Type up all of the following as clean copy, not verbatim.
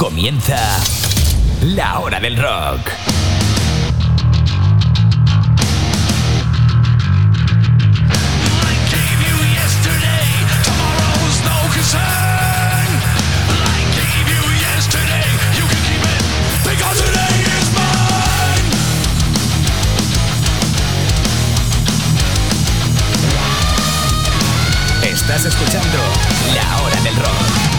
Comienza La Hora del Rock. Estás escuchando La Hora del Rock.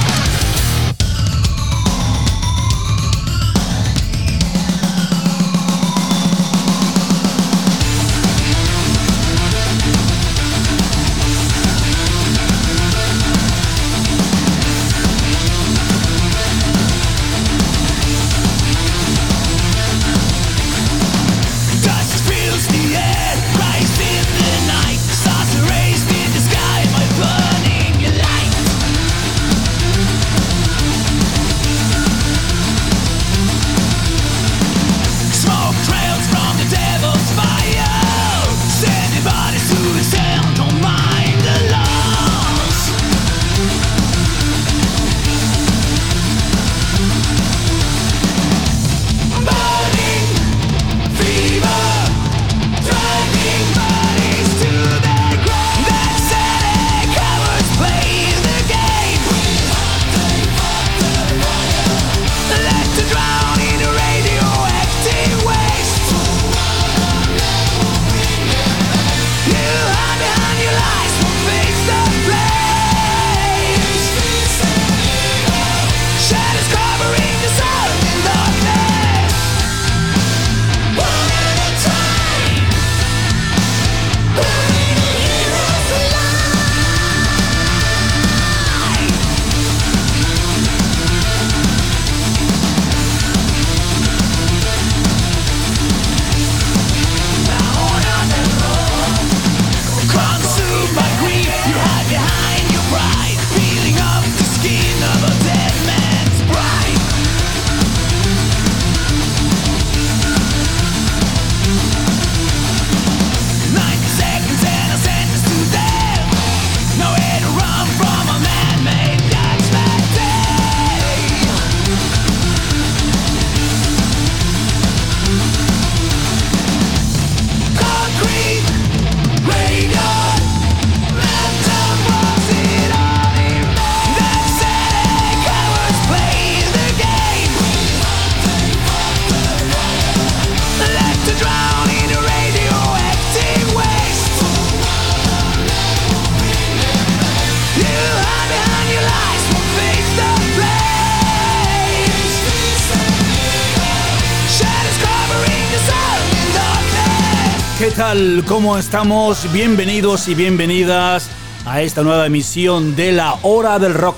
¿Qué tal? ¿Cómo estamos? Bienvenidos y bienvenidas a esta nueva emisión de La Hora del Rock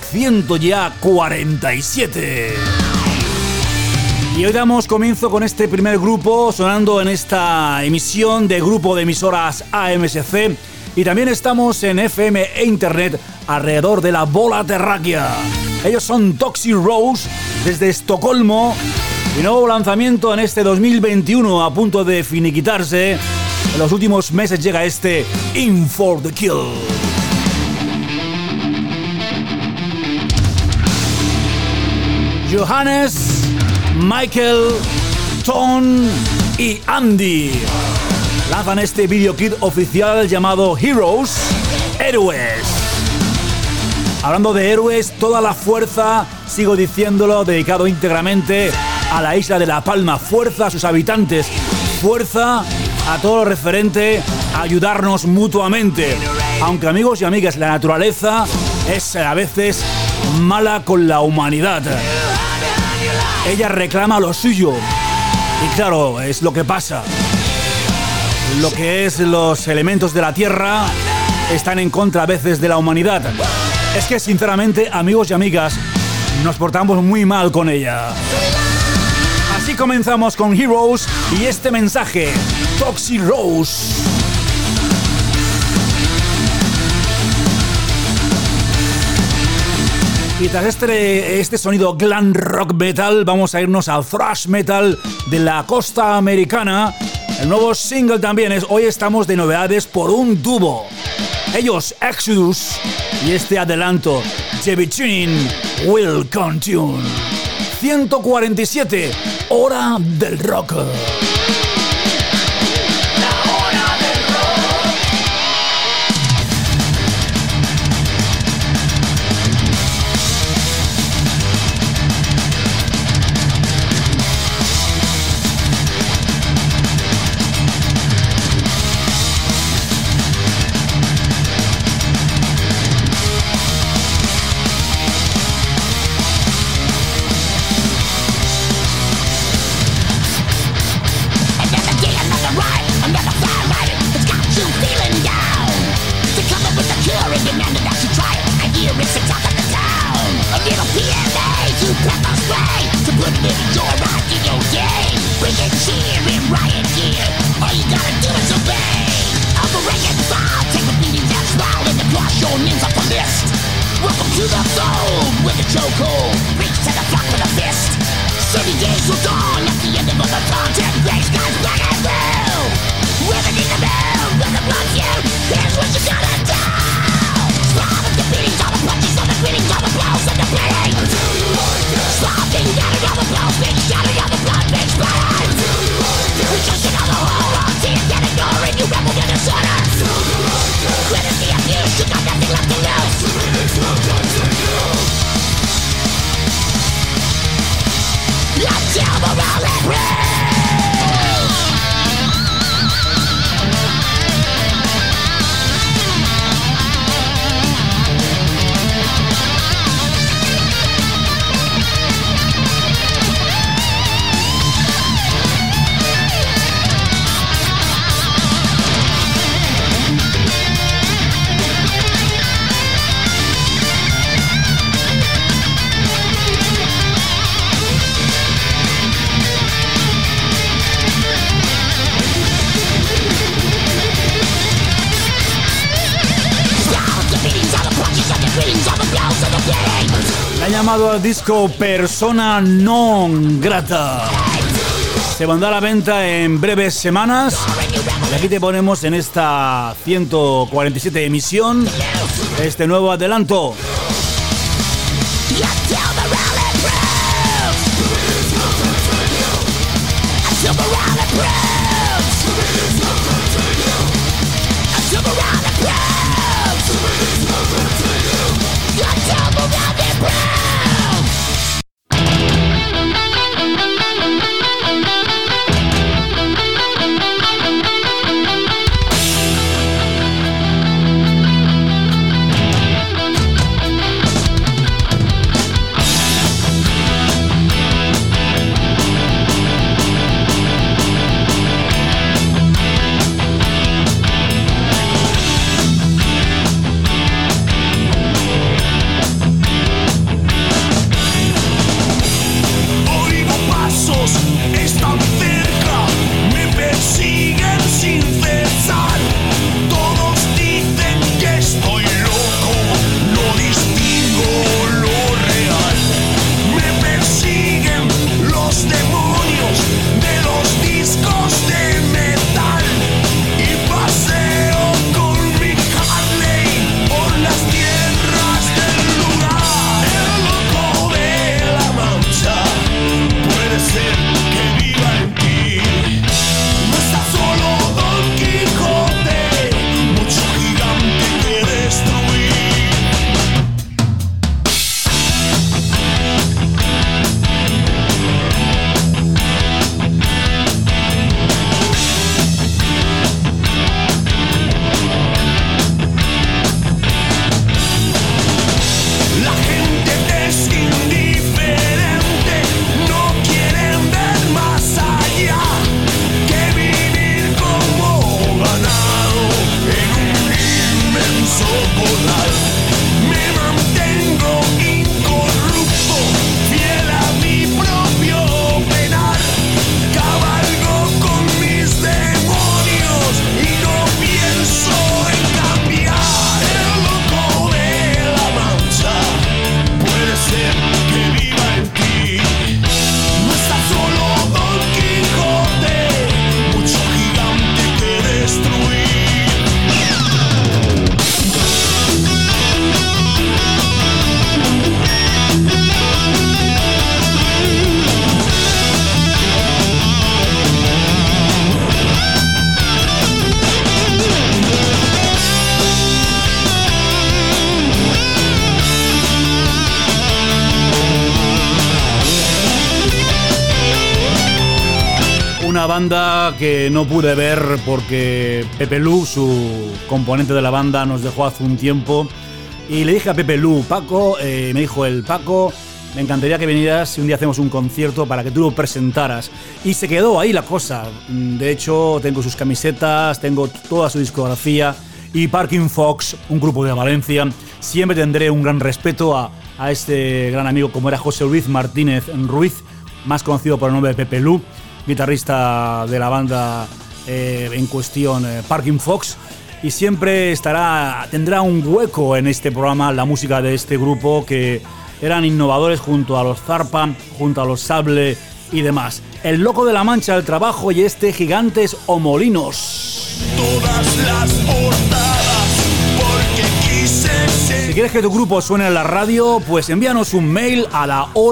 147. Y hoy damos comienzo con este primer grupo sonando en esta emisión de grupo de emisoras AMSC, y también estamos en FM e Internet alrededor de la bola terráquea. Ellos son Toxic Rose desde Estocolmo, y nuevo lanzamiento en este 2021 a punto de finiquitarse. En los últimos meses llega este In For The Kill. Johannes, Michael, Tom y Andy lanzan este videoclip oficial llamado Heroes, Héroes. Hablando de héroes, toda la fuerza, sigo diciéndolo, dedicado íntegramente a la isla de La Palma. Fuerza a sus habitantes, fuerza a todo lo referente a ayudarnos mutuamente. Aunque, amigos y amigas, la naturaleza es a veces mala con la humanidad. Ella reclama lo suyo. Y claro, es lo que pasa. Lo que es los elementos de la tierra están en contra a veces de la humanidad. Es que, sinceramente, amigos y amigas, nos portamos muy mal con ella. Así comenzamos con Heroes y este mensaje, Toxic Rose. Y tras este sonido glam rock metal, vamos a irnos al thrash metal de la costa americana. El nuevo single también es Hoy estamos de novedades por un tubo. Ellos, Exodus, y este adelanto, The Between Will Continue. 147, Hora del Rock. Llamado al disco Persona Non Grata. Se mandó a la venta en breves semanas. Y aquí te ponemos en esta 147 emisión este nuevo adelanto. banda que no pude ver porque Pepe Lu, su componente de la banda, nos dejó hace un tiempo. Y le dije a Pepe Lu, Paco, me dijo el Paco, me encantaría que vinieras si un día hacemos un concierto para que tú lo presentaras. Y se quedó ahí la cosa. De hecho, tengo sus camisetas, tengo toda su discografía. Y Parking Fox, un grupo de Valencia. Siempre tendré un gran respeto a este gran amigo como era José Luis Martínez Ruiz, más conocido por el nombre de Pepe Lu, guitarrista de la banda en cuestión, Parking Fox. Y siempre tendrá un hueco en este programa la música de este grupo que eran innovadores junto a los Zarpa, junto a los Sable y demás. El Loco de la Mancha, El Trabajo y Gigantes o Molinos. Todas las portadas, porque quise ser. Si quieres que tu grupo suene en la radio, pues envíanos un mail a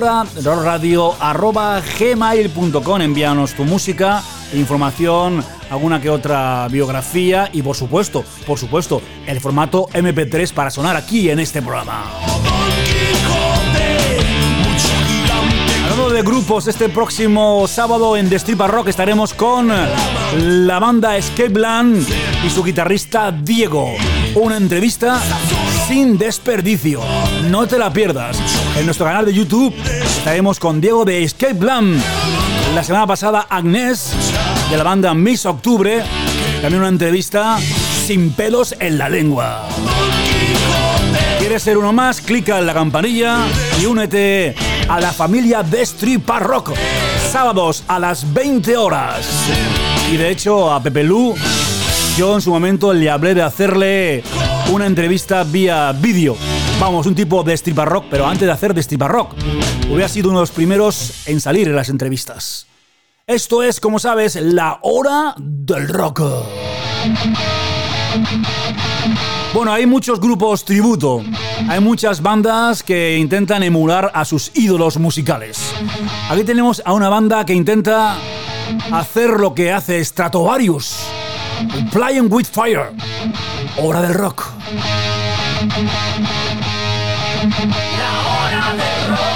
lahoradelradio@gmail.com. Envíanos tu música, información, alguna que otra biografía y por supuesto, el formato MP3 para sonar aquí en este programa. Hablando de grupos, este próximo sábado en Destripa Rock estaremos con la banda Escape Land y su guitarrista Diego. Una entrevista sin desperdicio. No te la pierdas. En nuestro canal de YouTube estaremos con Diego de Escape Land. La semana pasada Agnés de la banda Miss Octubre. También una entrevista sin pelos en la lengua. ¿Quieres ser uno más? Clica en la campanilla y únete a la familia Destripa Rock. Sábados a las 20 horas. Y de hecho a Pepe Lu, yo en su momento le hablé de hacerle una entrevista vía vídeo. Vamos, un tipo de Destripa Rock, pero antes de hacer Destripa Rock, hubiera sido uno de los primeros en salir en las entrevistas. Esto es, como sabes, la hora del rock. Bueno, hay muchos grupos tributo, hay muchas bandas que intentan emular a sus ídolos musicales. Aquí tenemos a una banda que intenta hacer lo que hace Stratovarius, Playing with Fire, hora del rock. La hora del rock.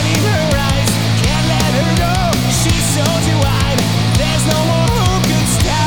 She's so wide, there's no one who could stand.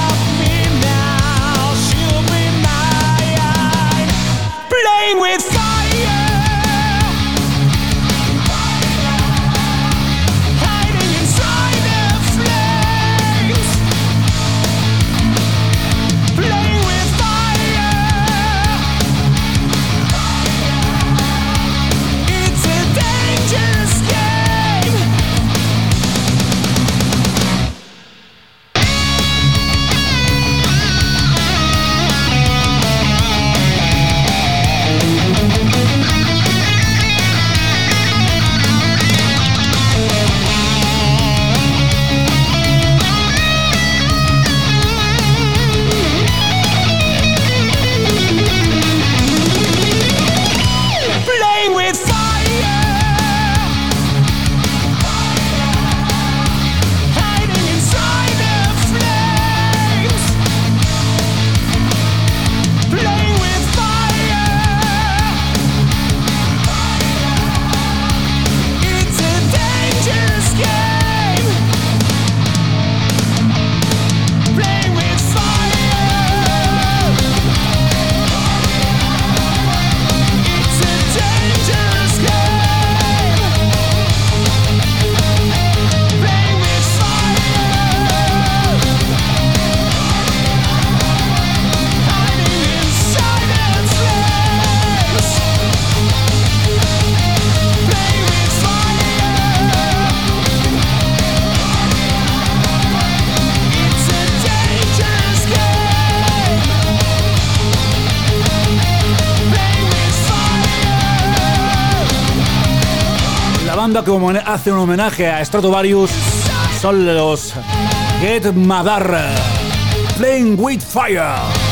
tema que hace un homenaje a Stratovarius son los Get Madar, Playing with Fire.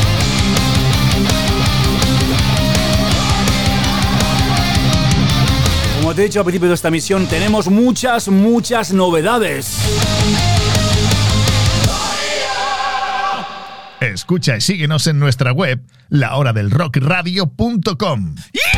Como te he dicho al principio de esta misión, tenemos muchas novedades. Escucha y síguenos en nuestra web, lahoradelrockradio.com.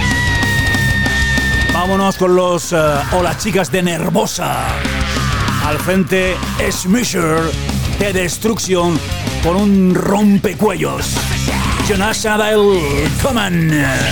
Vámonos con los o las chicas de Nervosa. Al frente, Smisher de Destruction con un rompecuellos. Jonathan Dale, come on.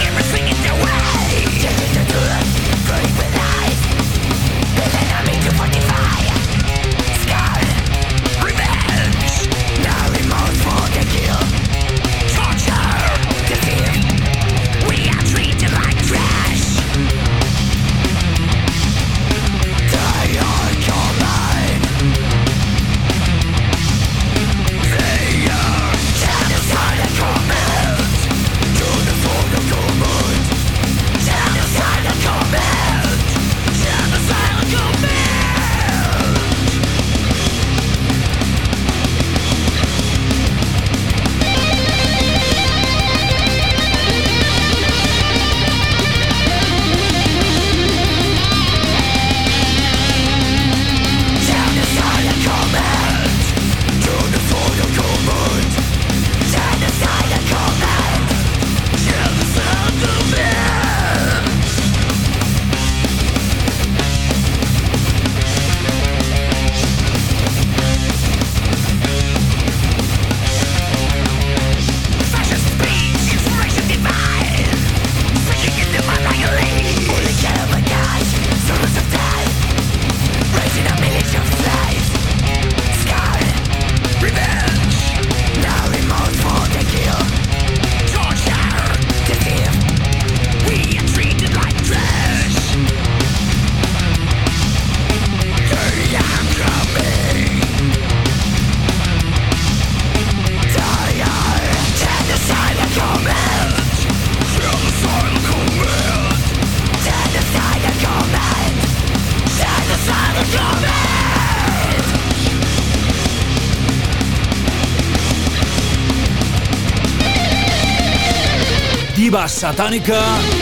Diva Satánica,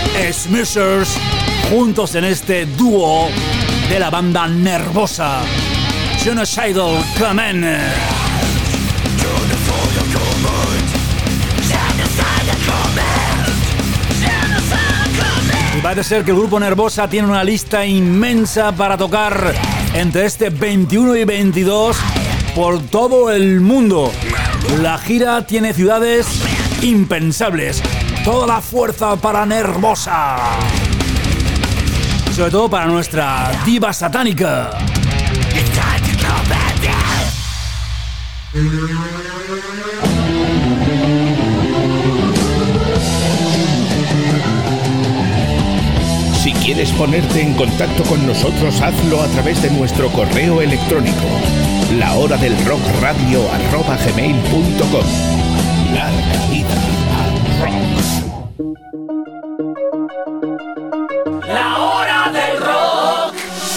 Smishers, juntos en este dúo de la banda Nervosa. Genocidal Clement. Y parece ser que el grupo Nervosa tiene una lista inmensa para tocar entre este 21 y 22 por todo el mundo. La gira tiene ciudades impensables. Toda la fuerza para Nervosa. Sobre todo para nuestra Diva Satánica. Si quieres ponerte en contacto con nosotros, hazlo a través de nuestro correo electrónico, lahoradelrockradio@gmail.com. Larga vida al rock. La hora del rock.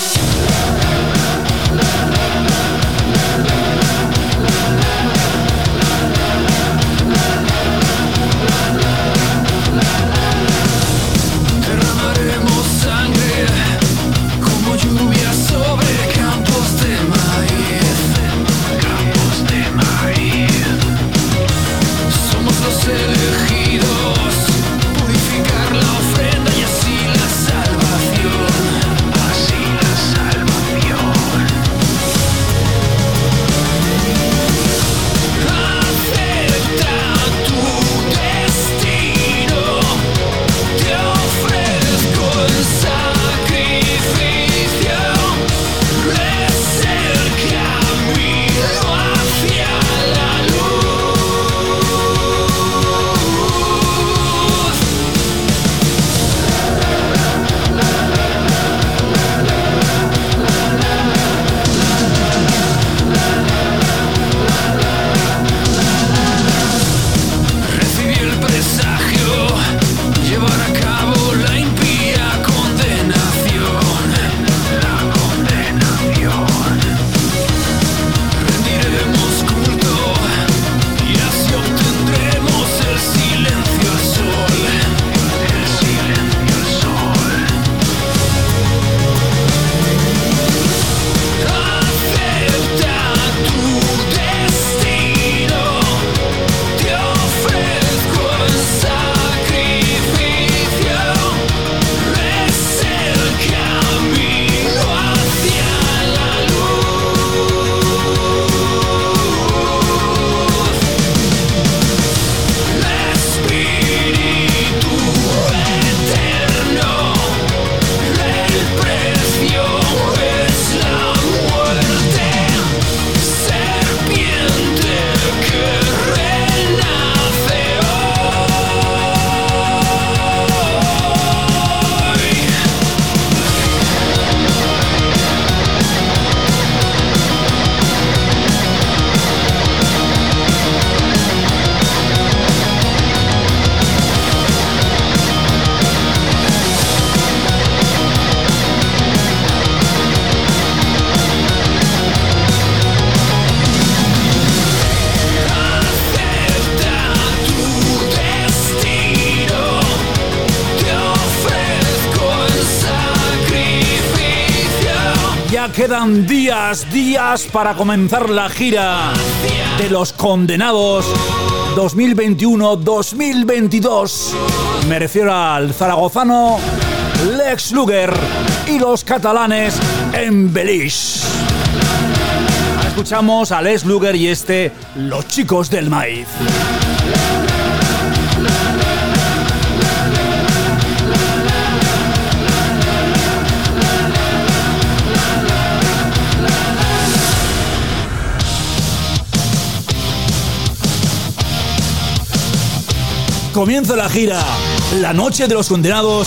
Derramaremos sangre como lluvia sobre campos de maíz. Campos de maíz. Somos los quedan días para comenzar la gira de Los Condenados 2021-2022. Me refiero al zaragozano Lex Luger y los catalanes Embellish. Escuchamos a Lex Luger y Los Chicos del Maíz. Comienza la gira La Noche de los Condenados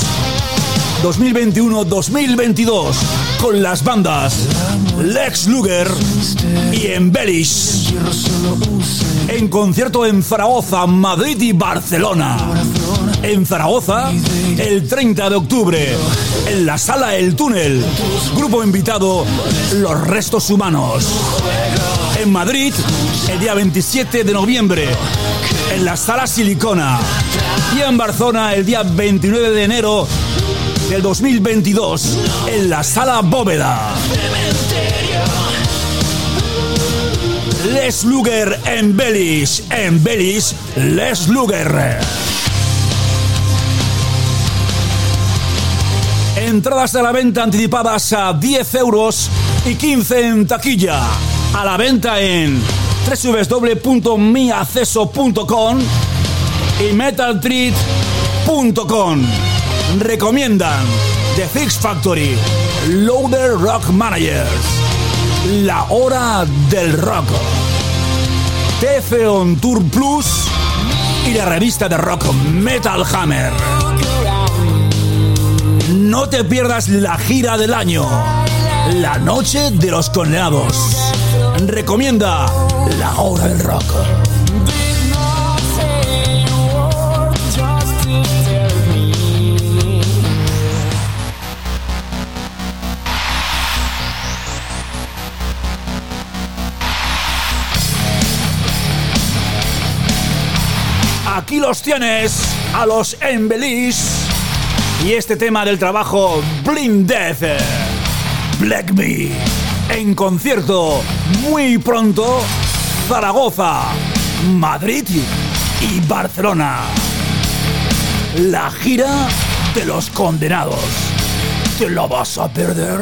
2021-2022 con las bandas Lex Luger y Embellish en concierto en Zaragoza, Madrid y Barcelona. En Zaragoza el 30 de octubre en la Sala El Túnel, grupo invitado Los Restos Humanos. En Madrid el día 27 de noviembre en la Sala Silicona, y en Barcelona el día 29 de enero del 2022 en la Sala Bóveda. Lex Luger, Embellish, Lex Luger. Entradas a la venta anticipadas a 10 euros y 15 en taquilla. A la venta en www.miacceso.com y metaltreat.com. Recomiendan The Fix Factory, Loader Rock Managers, La Hora del Rock, TF On Tour Plus y la revista de rock Metal Hammer. No te pierdas la gira del año, La Noche de los Condenados. Recomienda La Hora del Rock. Aquí los tienes, a los Embellish y este tema del trabajo Blind Death, Black Me, en concierto muy pronto, Zaragoza, Madrid y Barcelona. La gira de Los Condenados. ¿Te la vas a perder?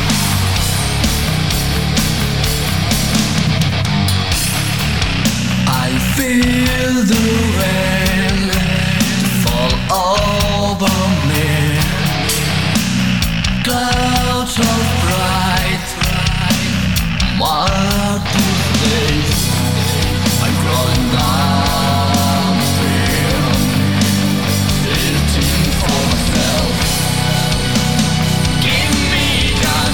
I feel the rain fall over me. Clouds of bright, what do they say? I'm crawling downstream, waiting for myself. Give me the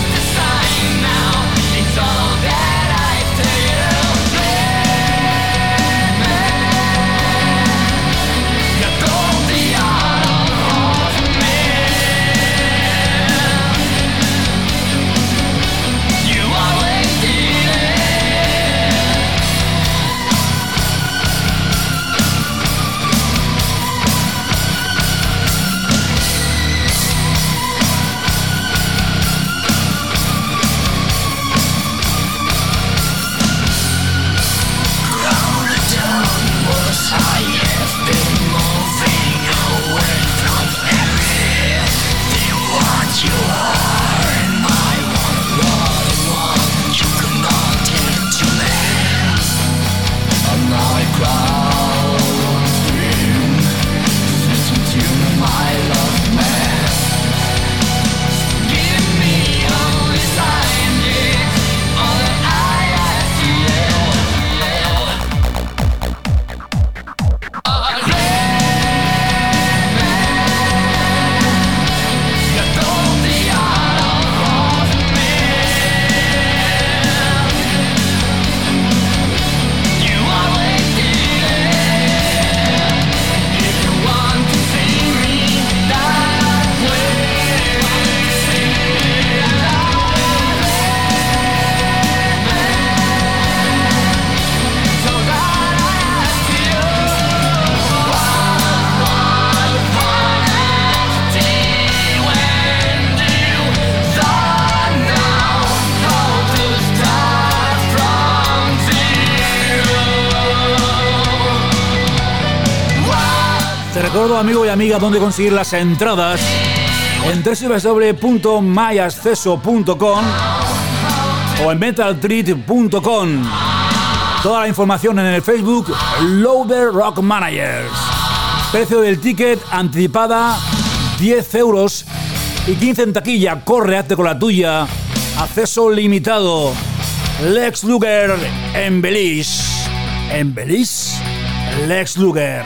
Te recuerdo, amigo y amiga, dónde conseguir las entradas en www.myacceso.com o en metaltreat.com. Toda la información en el Facebook Loader Rock Managers. Precio del ticket anticipada 10 euros y 15 en taquilla. Corre, hazte con la tuya. Acceso limitado. Lex Luger en Belice. En Belice, Lex Luger.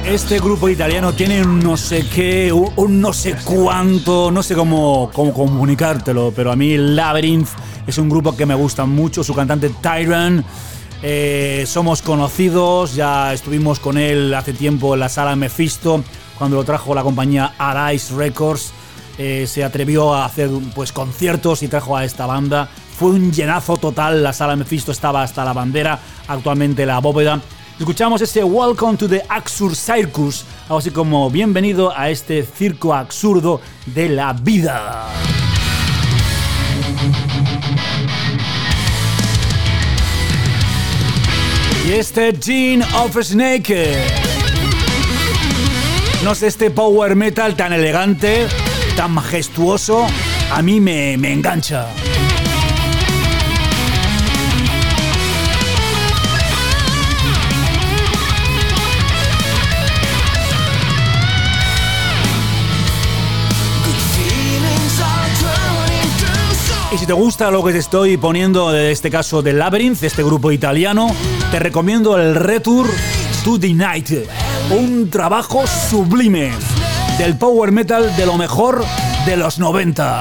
Este grupo italiano tiene un no sé qué, un no sé cuánto, no sé cómo comunicártelo, pero a mí Labyrinth es un grupo que me gusta mucho, su cantante Tyron. Somos conocidos, ya estuvimos con él hace tiempo en la sala Mephisto, cuando lo trajo la compañía Arise Records. Se atrevió a hacer pues conciertos y trajo a esta banda. Fue un llenazo total, la sala Mephisto estaba hasta la bandera, actualmente la bóveda. Escuchamos ese Welcome to the Absurd Circus, algo así como bienvenido a este circo absurdo de la vida. Y este Gene of Snake, no sé, este power metal tan elegante, tan majestuoso, a mí me engancha. Y si te gusta lo que te estoy poniendo, en este caso de Labyrinth, este grupo italiano, te recomiendo el Return to the Night, un trabajo sublime del power metal de lo mejor de los 90.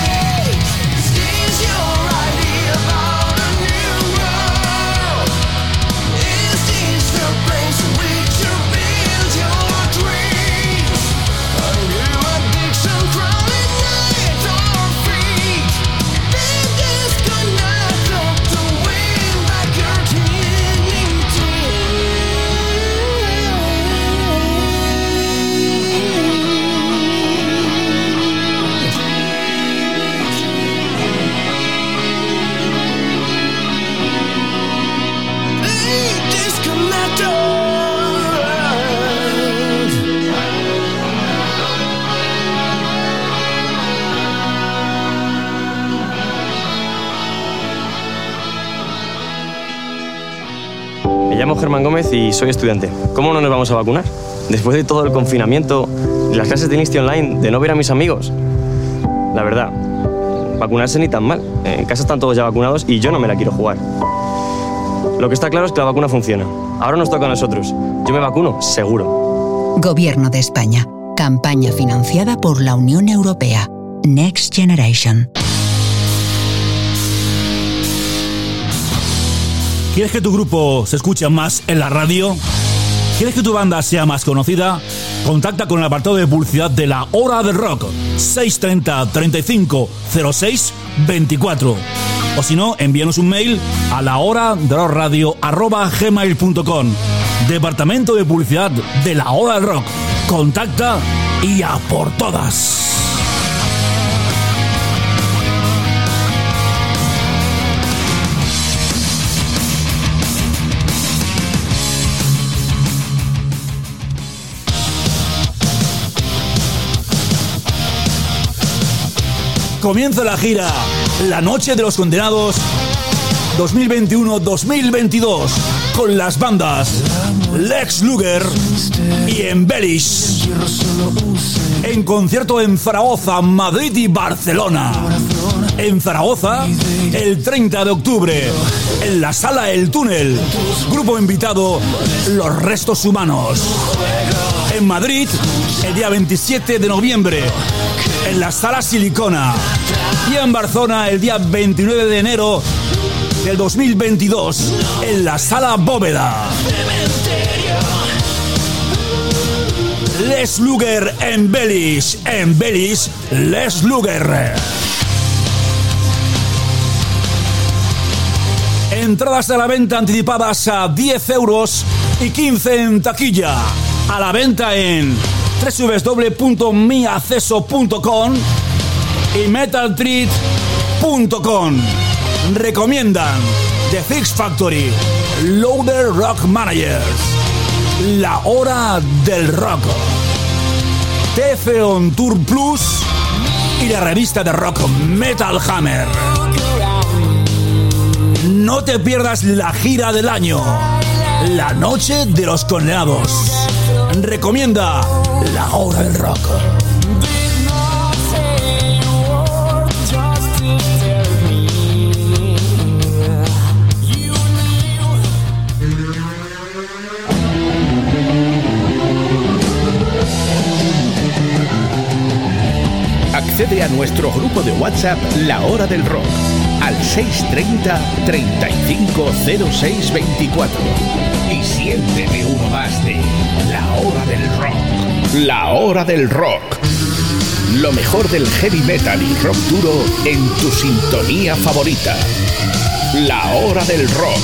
Me llamo Germán Gómez y soy estudiante. ¿Cómo no nos vamos a vacunar? Después de todo el confinamiento y las clases de Insti Online, de no ver a mis amigos. La verdad, vacunarse ni tan mal. En casa están todos ya vacunados y yo no me la quiero jugar. Lo que está claro es que la vacuna funciona. Ahora nos toca a nosotros. Yo me vacuno, seguro. Gobierno de España. Campaña financiada por la Unión Europea. Next Generation. ¿Quieres que tu grupo se escuche más en la radio? ¿Quieres que tu banda sea más conocida? Contacta con el apartado de publicidad de La Hora del Rock, 630 35 06 24. O si no, envíanos un mail a lahoradelrockradio@gmail.com. Departamento de Publicidad de La Hora del Rock. Contacta y a por todas. Comienza la gira La Noche de los Condenados 2021-2022 con las bandas Lex Luger y Embellish, en concierto en Zaragoza, Madrid y Barcelona. En Zaragoza, el 30 de octubre, en la Sala El Túnel, grupo invitado Los Restos Humanos. En Madrid, el día 27 de noviembre, en la Sala Silicona. Y en Barcelona, el día 29 de enero del 2022, en la Sala Bóveda. Les Luger, Embellish, Les Luger. Entradas a la venta anticipadas a 10 euros y 15 en taquilla. A la venta en www.miacceso.com y metaltreat.com. Recomiendan The Fix Factory, Loader Rock Managers, La Hora del Rock, TF On Tour Plus y la revista de rock Metal Hammer. No te pierdas la gira del año, La Noche de los Condenados. Recomienda La Hora del Rock. accede a nuestro grupo de WhatsApp La Hora del Rock al 630 350624 y siéntete uno más de La Hora del Rock. La Hora del Rock. Lo mejor del heavy metal y rock duro en tu sintonía favorita. La Hora del Rock.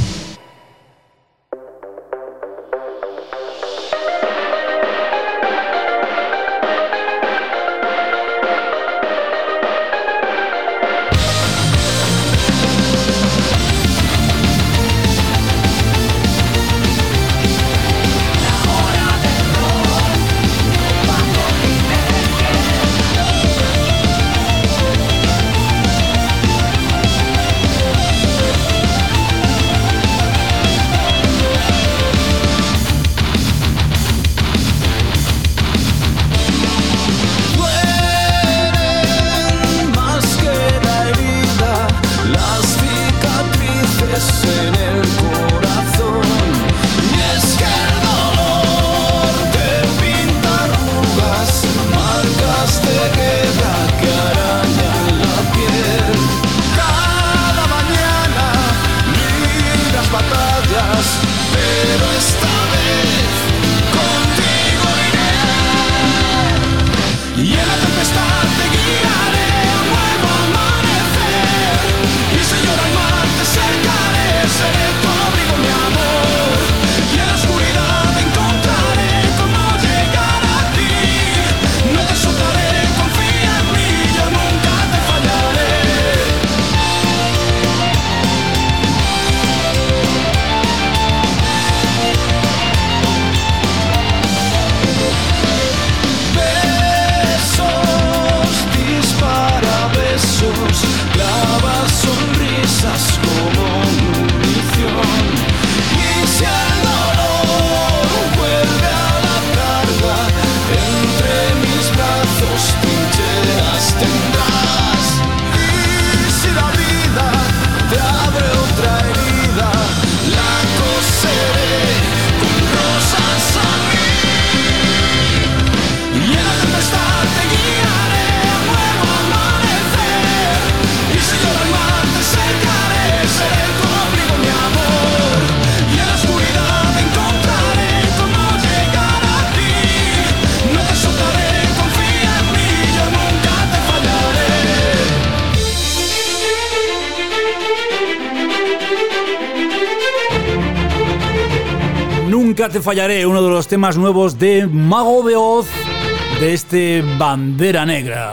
Nunca te fallaré, uno de los temas nuevos de Mago de Oz, de este Bandera Negra.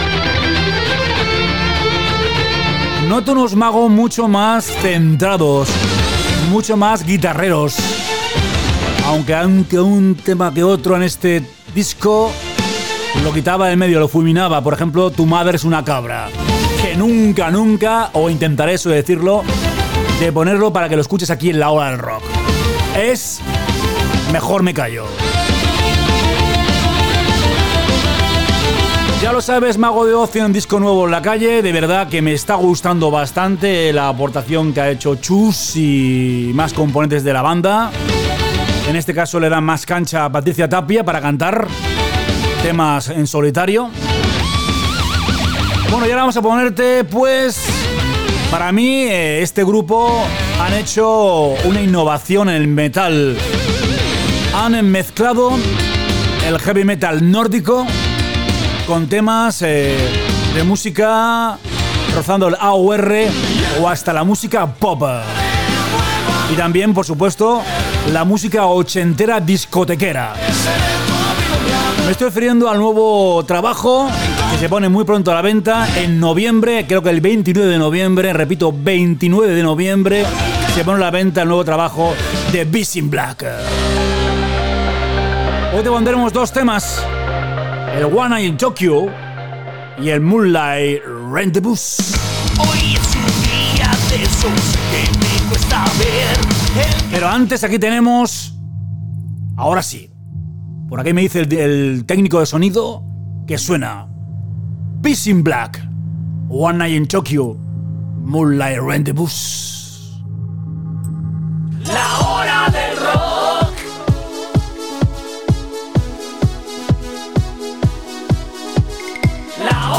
Noto unos magos mucho más centrados, mucho más guitarreros, aunque un tema que otro en este disco lo quitaba del medio, lo fulminaba. Por ejemplo, Tu madre es una cabra, que nunca, o intentaré eso de decirlo, de ponerlo para que lo escuches aquí en La Hora del Rock. Es Mejor me callo. Ya lo sabes, Mago de Oz tiene un disco nuevo en la calle. De verdad que me está gustando bastante la aportación que ha hecho Chus y más componentes de la banda. En este caso le dan más cancha a Patricia Tapia para cantar temas en solitario. Bueno, y ahora vamos a ponerte, pues, para mí este grupo han hecho una innovación en el metal. Han mezclado el heavy metal nórdico con temas de música rozando el AOR o hasta la música pop. Y también, por supuesto, la música ochentera discotequera. Me estoy refiriendo al nuevo trabajo que se pone muy pronto a la venta en noviembre, creo que el 29 de noviembre, repito, 29 de noviembre, se pone a la venta el nuevo trabajo de Beast in Black. Hoy te pondremos dos temas, el One Night in Tokyo y el Moonlight Rendezvous. Hoy es un día de esos que me cuesta ver. Pero antes aquí tenemos, ahora sí, por aquí me dice el técnico de sonido que suena Beast in Black, One Night in Tokyo, Moonlight Rendezvous. La hora del rock. La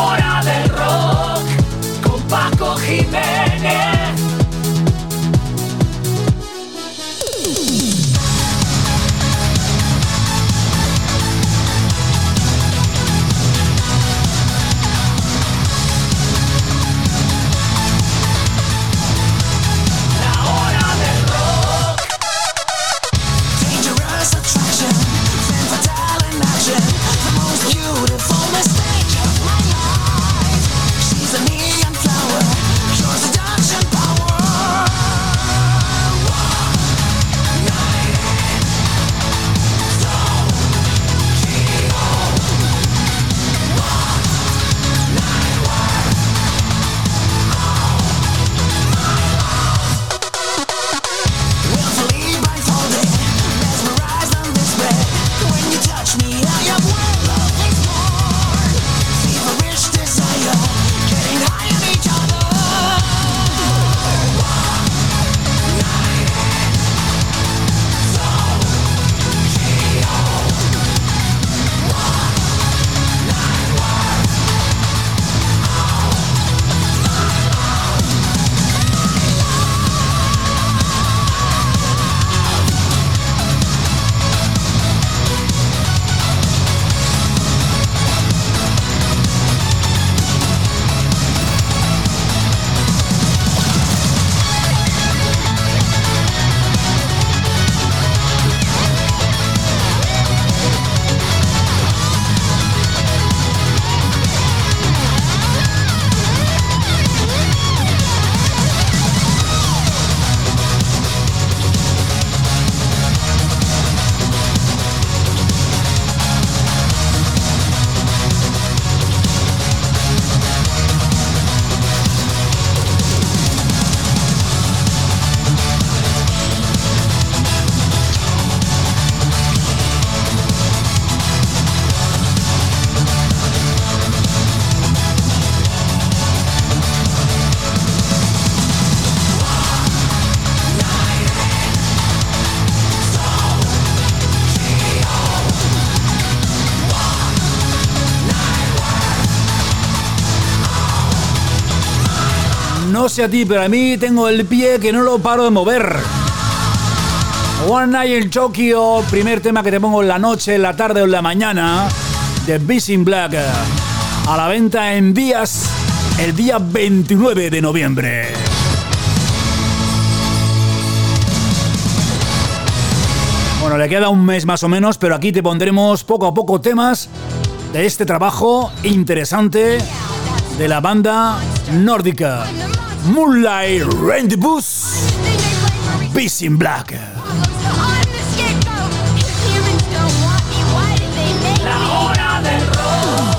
No sé a ti, pero a mí tengo el pie que no lo paro de mover. One Night in Tokyo, primer tema que te pongo en la noche, en la tarde o en la mañana, de Beast in Black, a la venta en días, el día 29 de noviembre. Bueno, le queda un mes más o menos, pero aquí te pondremos poco a poco temas de este trabajo interesante de la banda nórdica Moonlight Rendezvous, Beast in Black. La hora del rock.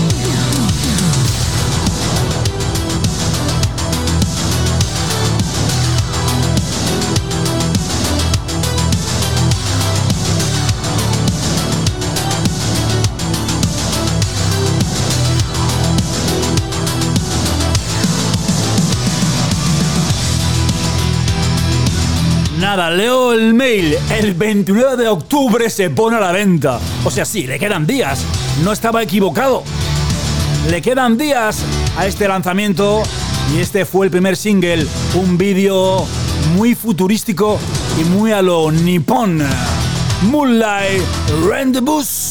Nada, leo el mail. El 29 de octubre se pone a la venta. O sea, sí, le quedan días. No estaba equivocado. Le quedan días a este lanzamiento. Y este fue el primer single. Un vídeo muy futurístico y muy a lo nipón. Moonlight Rendezvous.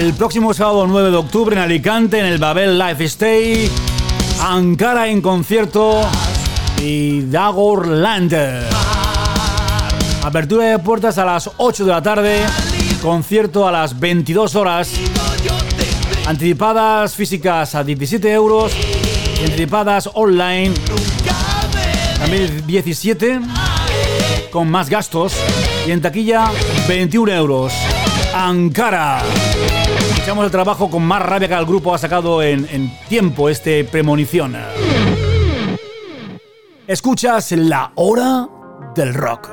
el próximo sábado 9 de octubre en Alicante, en el Babel Life Stay, Ankara en concierto y Dagorland. Apertura de puertas a las 8 de la tarde, concierto a las 22 horas. Anticipadas físicas a 17 euros, anticipadas online también 17, con más gastos, y en taquilla 21 euros. Ankara. Echamos el trabajo con más rabia que el grupo ha sacado en tiempo este Premonición. Escuchas La Hora del Rock.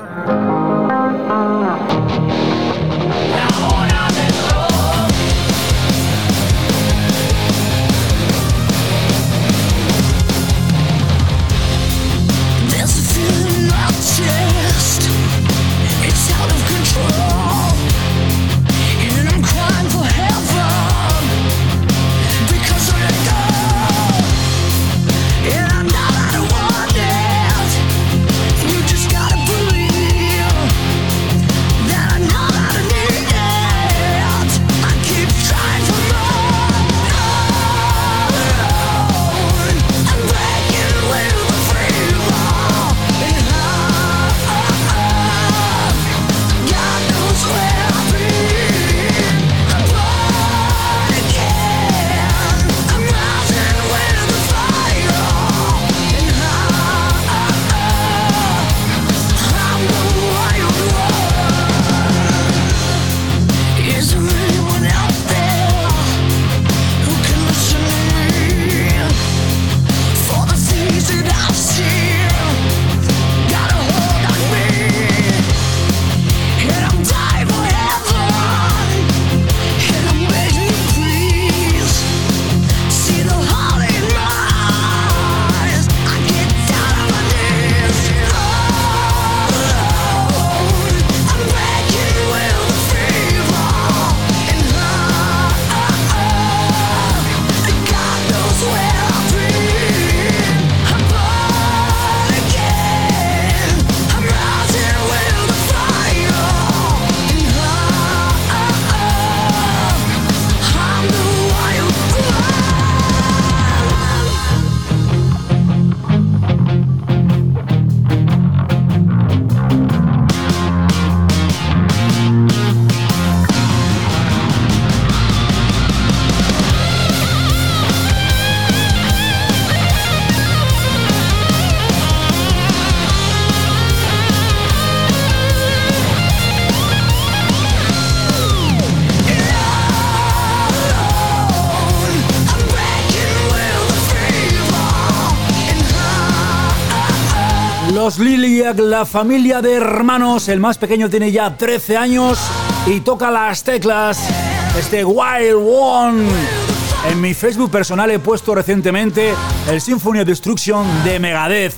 Los Liliac, la familia de hermanos. El más pequeño tiene ya 13 años y toca las teclas. Este Wild One. En mi Facebook personal he puesto recientemente el Symphony of Destruction de Megadeth.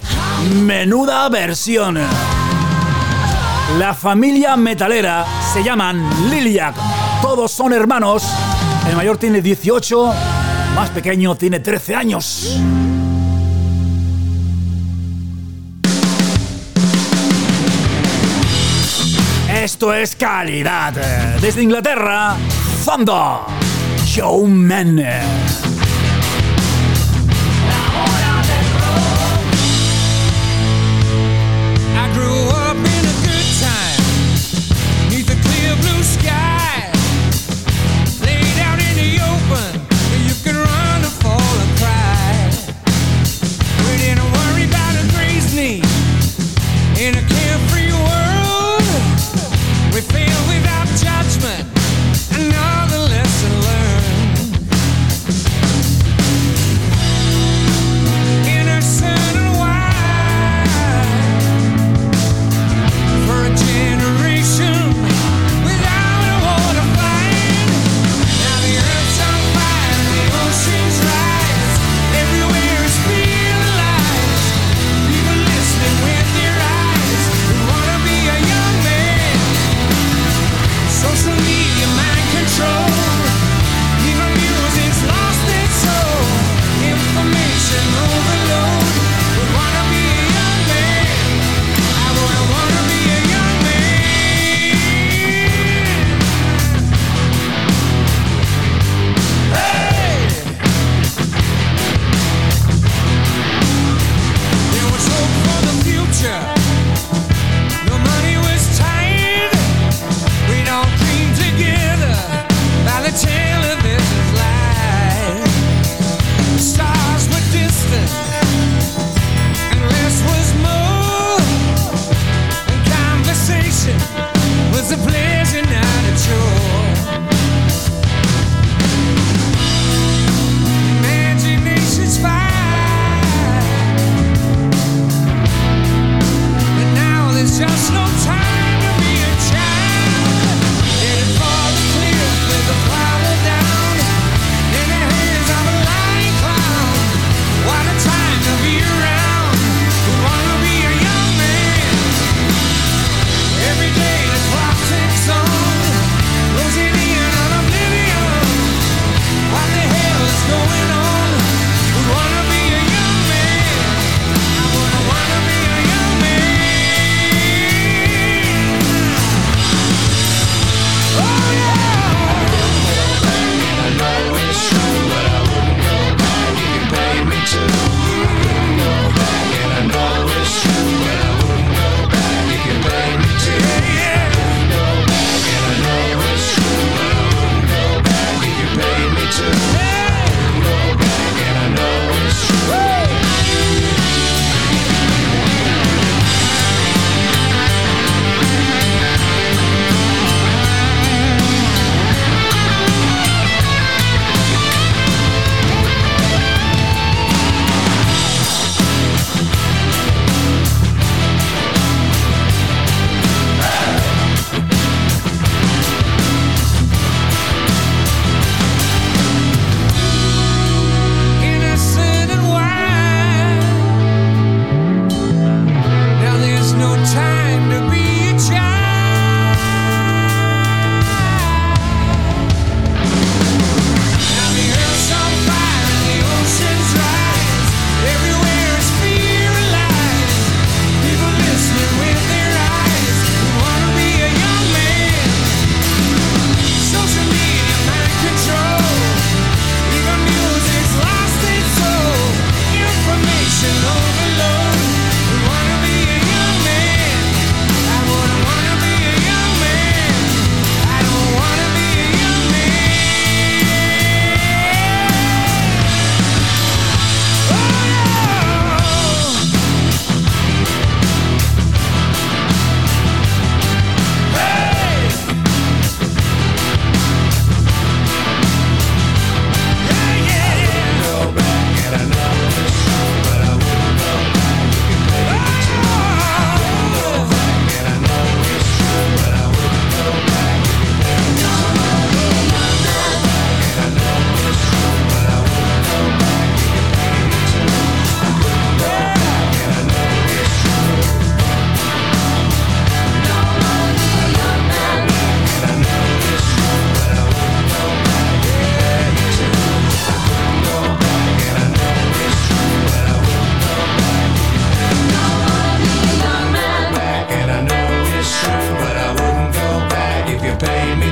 Menuda versión. La familia metalera se llaman Liliac. Todos son hermanos. El mayor tiene 18, el más pequeño tiene 13 años. Esto es calidad. Desde Inglaterra, Thunder Showman.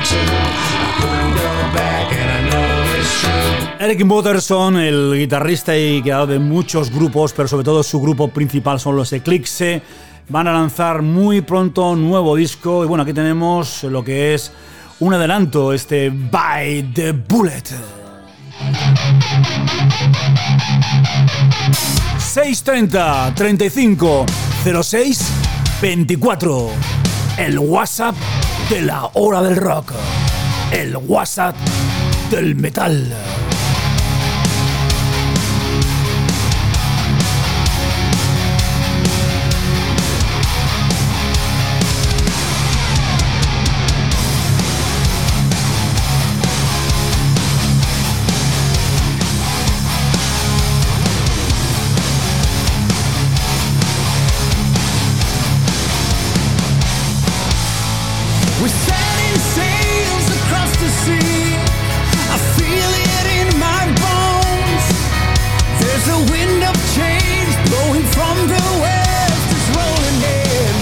Eric Waterson, el guitarrista y creador de muchos grupos, pero sobre todo su grupo principal son los Eclipse, van a lanzar muy pronto un nuevo disco. Y bueno, aquí tenemos lo que es un adelanto, este Bite the Bullet. 630 35 06 24. El WhatsApp de la hora del rock. El WhatsApp del metal. We're setting sails across the sea. I feel it in my bones. There's a wind of change blowing from the west. It's rolling in.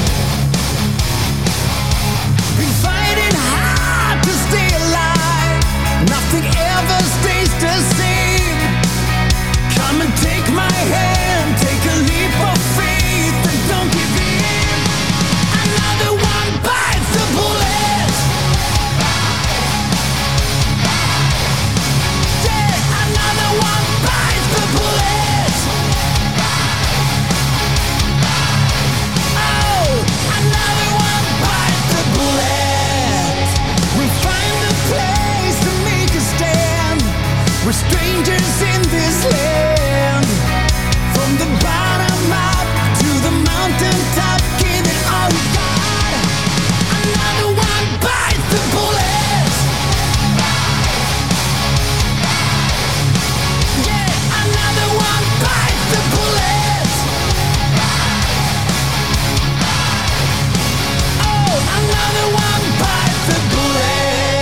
Been fighting hard to stay alive. Nothing ever stays the same. Come and take my hand. Take a leap of faith and don't give in. Another one bites the bullet. We're strangers in this land. From the bottom up to the mountain top, give it all we got. Another one bites the bullet. Yeah, another one bites the bullet. Oh, another one bites the bullet.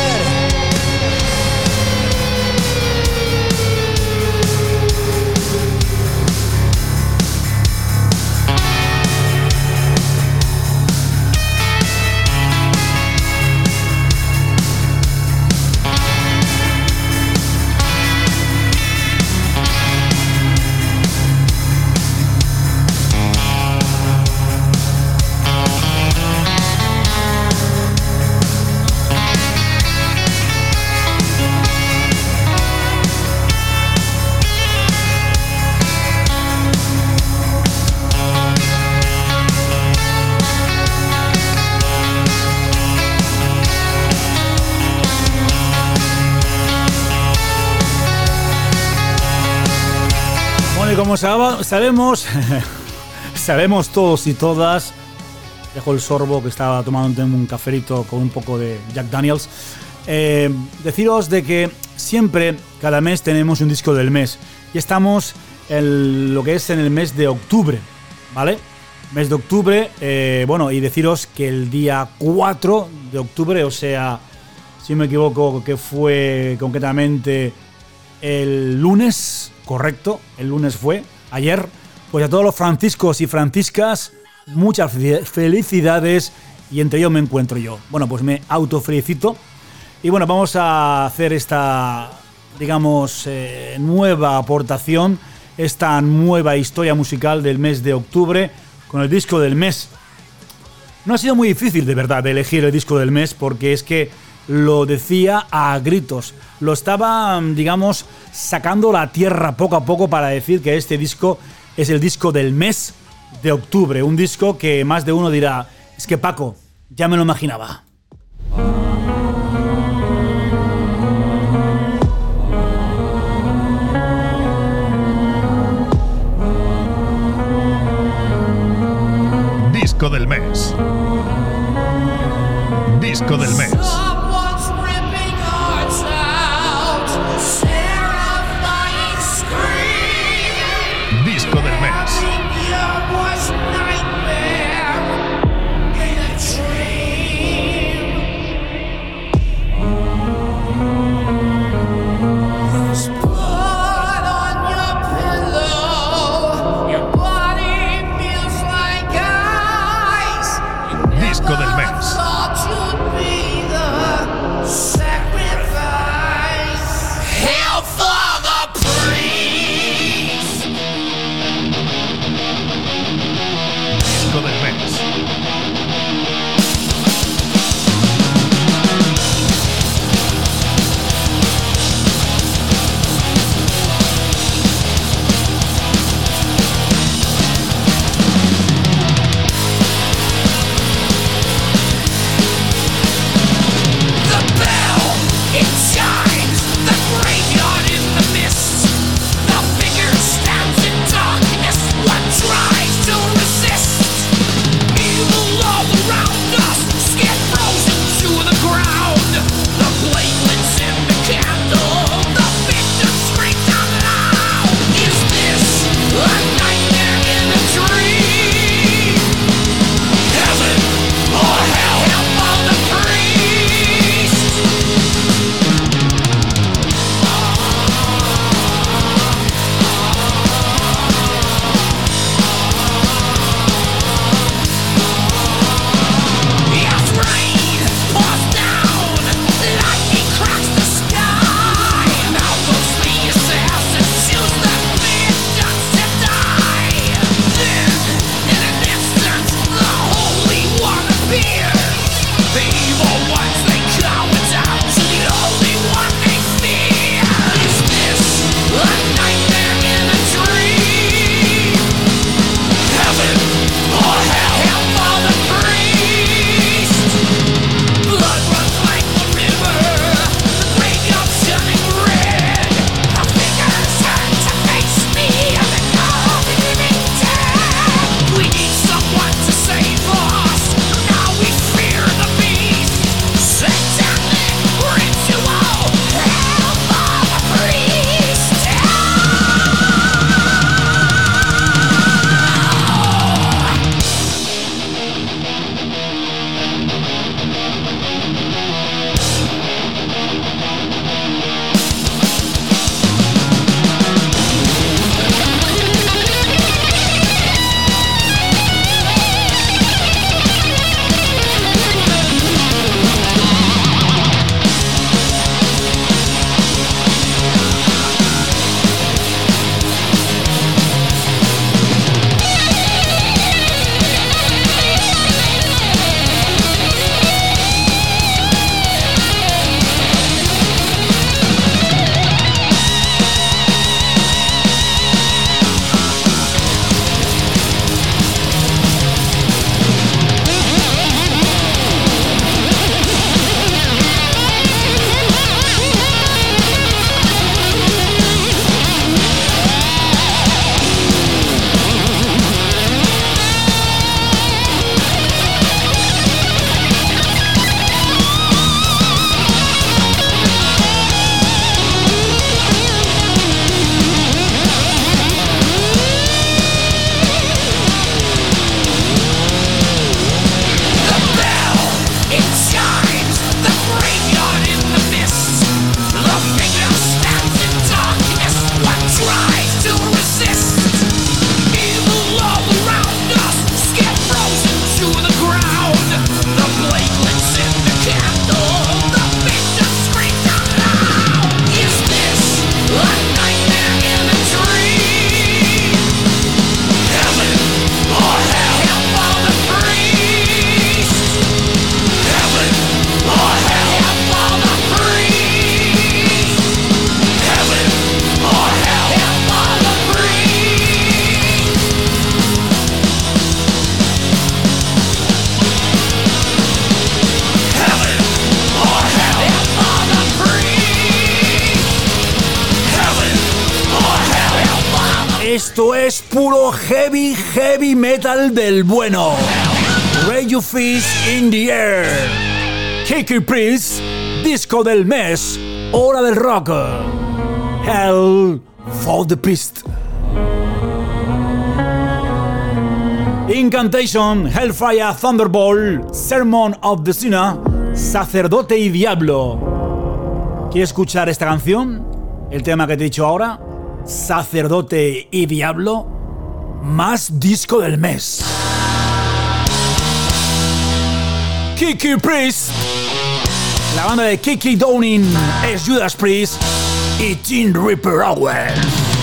Como sabemos todos y todas, dejo el sorbo que estaba tomando un cafelito con un poco de Jack Daniels. Deciros de que siempre, cada mes tenemos un disco del mes. Y estamos en lo que es en el mes de octubre, ¿vale? Mes de octubre, bueno, y deciros que el día 4 de octubre, o sea, si no me equivoco, que fue concretamente el lunes, correcto, el lunes fue, ayer, pues a todos los franciscos y franciscas, muchas felicidades, y entre ellos me encuentro yo. Bueno, pues me autofelicito. Y bueno, vamos a hacer esta, digamos, nueva aportación, esta nueva historia musical del mes de octubre, con el disco del mes. No ha sido muy difícil, de verdad, de elegir el disco del mes, porque es que lo decía a gritos. Lo estaba, digamos, sacando la tierra poco a poco para decir que este disco es el disco del mes de octubre. Un disco que más de uno dirá, es que Paco, ya me lo imaginaba. Disco del mes. Disco del mes. Disco del mes. Disco del mes. Esto es puro heavy metal del bueno. Raise your fist in the air. Kiki Priest, disco del mes, hora del rock. Hell for the Priest. Incantation, Hellfire, Thunderbolt, Sermon of the Sinner, Sacerdote y Diablo. ¿Quieres escuchar esta canción? El tema que te he dicho ahora, Sacerdote y Diablo, más disco del mes. Kiki Priest. La banda de Kiki Downing es Judas Priest y Tim Reaper Owens.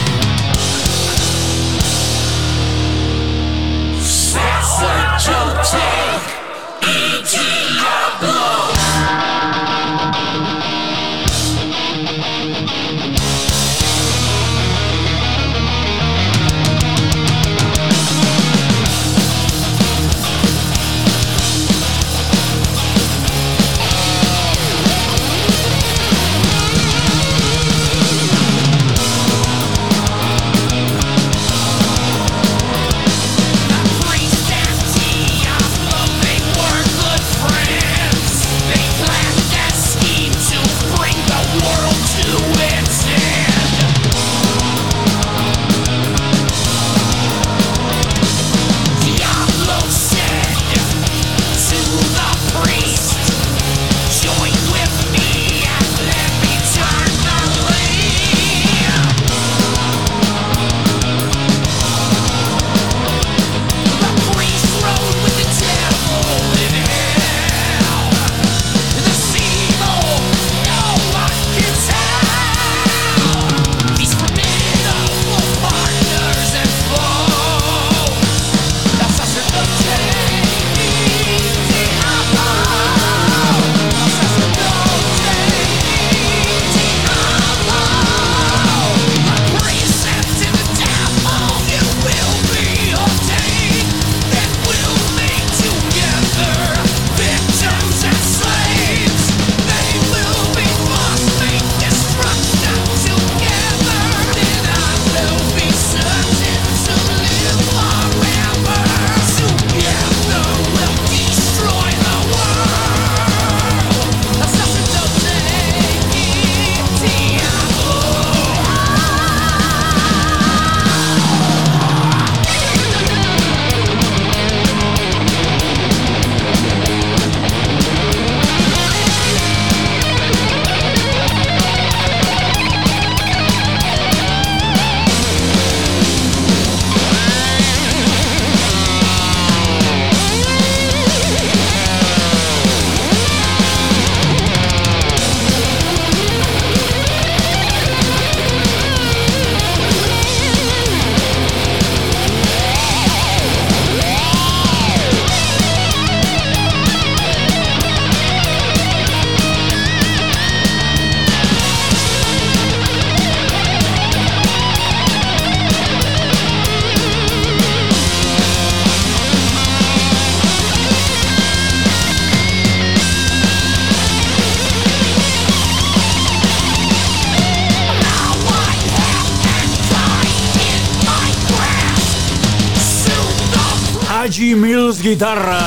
Reggie Mills guitarra,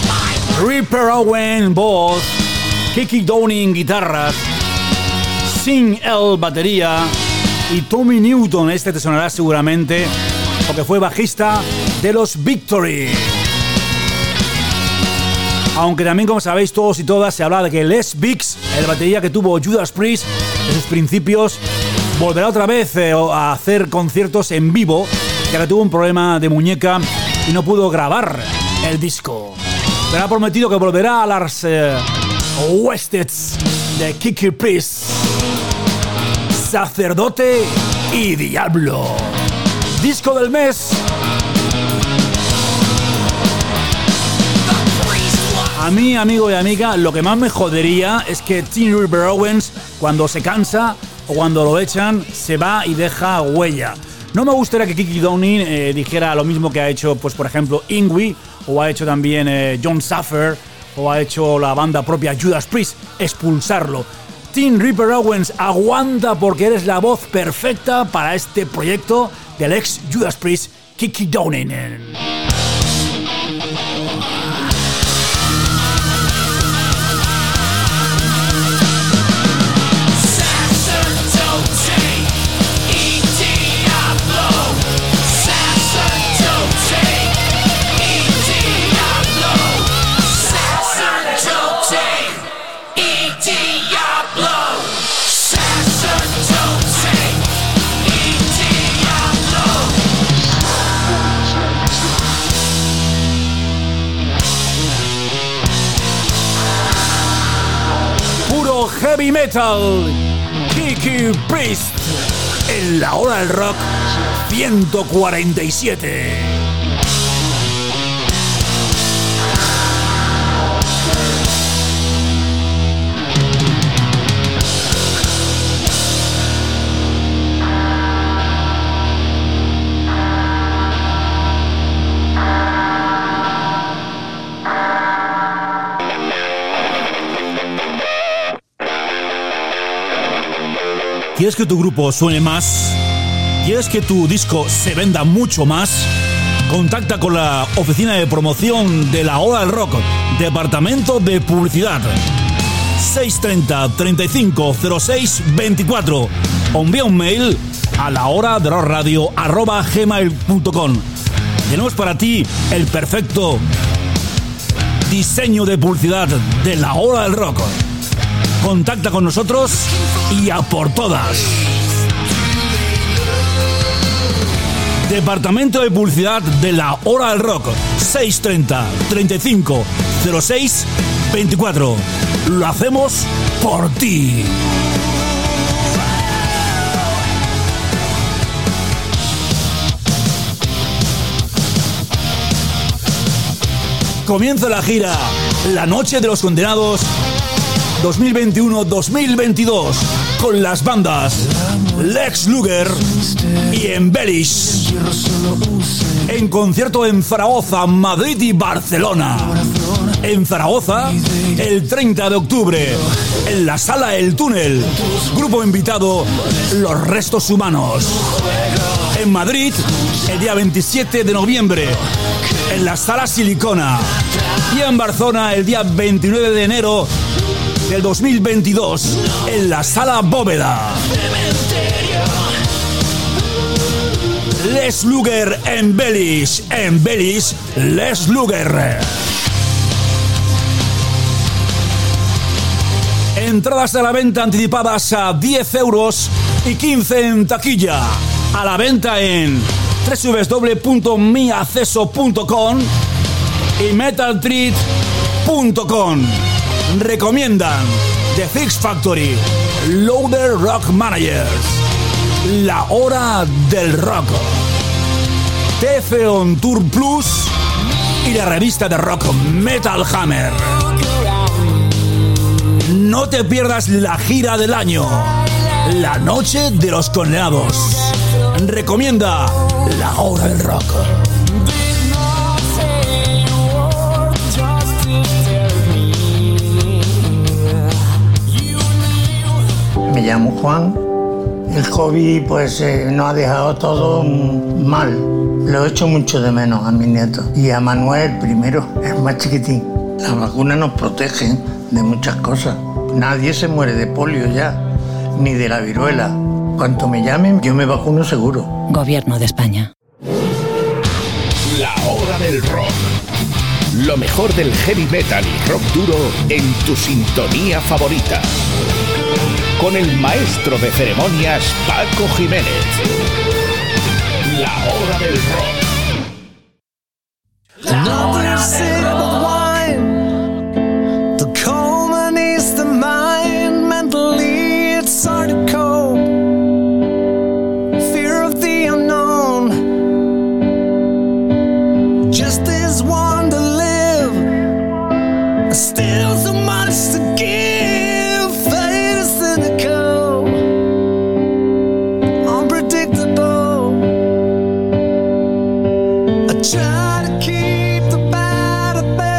Reaper Owen voz, Kiki Downing guitarras, Sing L batería y Tommy Newton, este te sonará seguramente porque fue bajista de los Victory. Aunque también, como sabéis todos y todas, se habla de que Les Biggs, el batería que tuvo Judas Priest en sus principios, volverá otra vez a hacer conciertos en vivo, ya que tuvo un problema de muñeca y no pudo grabar el disco. Pero ha prometido que volverá a las Westeds de Kiki Priest, Sacerdote y Diablo. Disco del mes. A mí, amigo y amiga, lo que más me jodería es que Tim Reaper Owens, cuando se cansa o cuando lo echan, se va y deja huella. No me gustaría que Kiki Downing dijera lo mismo que ha hecho, pues por ejemplo, Yngwie, o ha hecho también John Saffer, o ha hecho la banda propia Judas Priest, expulsarlo. Tim Ripper Owens, aguanta porque eres la voz perfecta para este proyecto del ex Judas Priest, Kiki Downing. Heavy Metal, Kiki Priest, en la hora del rock 147. ¿Quieres que tu grupo suene más? ¿Quieres que tu disco se venda mucho más? Contacta con la oficina de promoción de La Hora del Rock, Departamento de Publicidad. 630 35 06 24 o envía un mail a lahoradelrockradio@gmail.com. Tenemos para ti el perfecto diseño de publicidad de La Hora del Rock. Contacta con nosotros y a por todas. Departamento de Publicidad de La Hora del Rock, 630 35 06 24. Lo hacemos por ti. Comienza la gira La Noche de los Condenados 2021-2022 con las bandas Lex Luger y Embellish, en concierto en Zaragoza, Madrid y Barcelona. En Zaragoza, el 30 de octubre, en la Sala El Túnel, grupo invitado Los Restos Humanos. En Madrid, el día 27 de noviembre, en la Sala Silicona. Y en Barcelona, el día 29 de enero del 2022, en la Sala Bóveda. Les Luger, Embellish, Les Luger. Entradas a la venta anticipadas a 10 euros y 15 en taquilla. A la venta en www.miacceso.com y metaltreat.com. Recomiendan The Fix Factory, Loader Rock Managers, La Hora del Rock, TF On Tour Plus y la revista de rock Metal Hammer. No te pierdas la gira del año, La Noche de los Condenados. Recomienda La Hora del Rock. Me llamo Juan. El hobby pues nos ha dejado todo mal. Lo echo mucho de menos a mis nietos. Y a Manuel primero, el más chiquitín. Las vacunas nos protegen de muchas cosas. Nadie se muere de polio ya, ni de la viruela. Cuanto me llamen, yo me vacuno seguro. Gobierno de España. La Hora del Rock. Lo mejor del heavy metal y rock duro en tu sintonía favorita. Con el maestro de ceremonias Paco Jiménez. La Hora del Rock. Another sip of wine, the common is the mind. Mentally it's hard to cope. Fear of the unknown. Just this one to live. Still so much to give. Fate is cynical, unpredictable. I try to keep the bad at bay.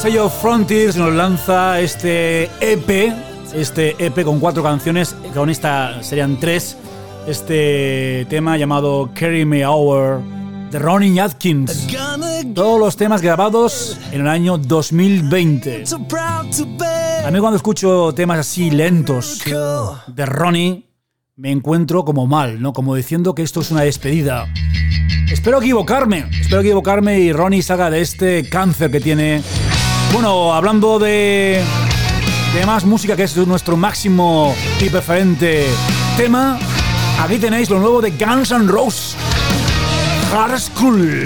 sello Frontiers nos lanza este EP con 4 canciones, con esta serían 3. Este tema llamado Carry Me Over de Ronnie Atkins. Todos los temas grabados en el año 2020. A mí cuando escucho temas así lentos de Ronnie me encuentro como mal, ¿no? Como diciendo que esto es una despedida. Espero equivocarme y Ronnie salga de este cáncer que tiene. Bueno, hablando de más música, que es nuestro máximo y preferente tema, aquí tenéis lo nuevo de Guns N' Roses, Hard School.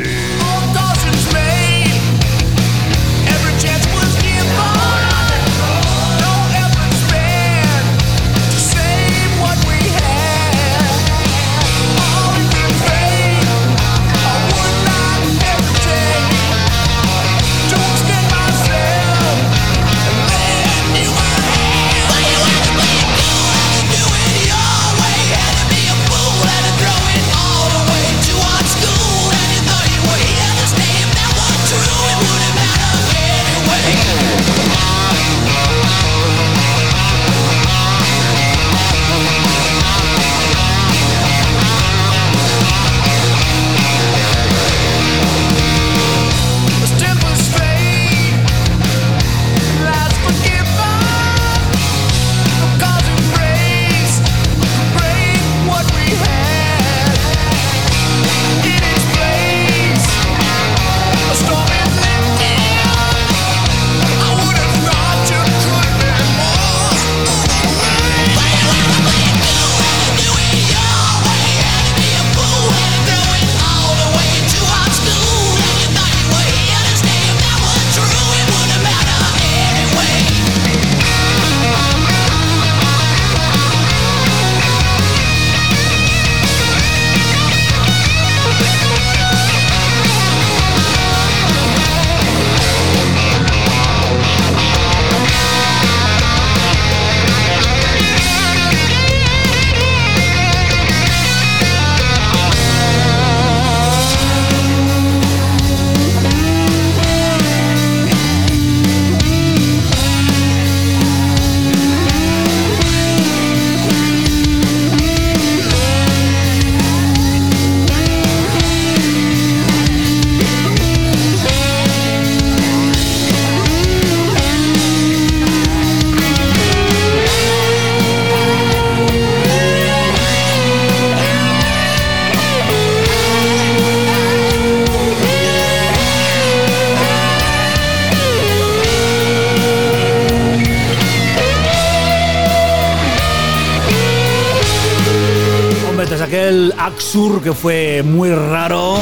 Aquel Axur que fue muy raro,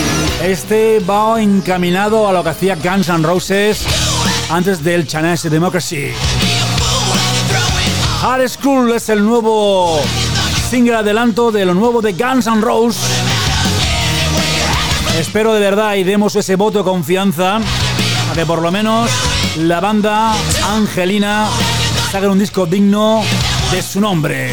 este va encaminado a lo que hacía Guns N' Roses antes del Chinese Democracy. Hard School es el nuevo single adelanto de lo nuevo de Guns N' Roses. Espero de verdad y demos ese voto de confianza a que por lo menos la banda angelina saque un disco digno de su nombre.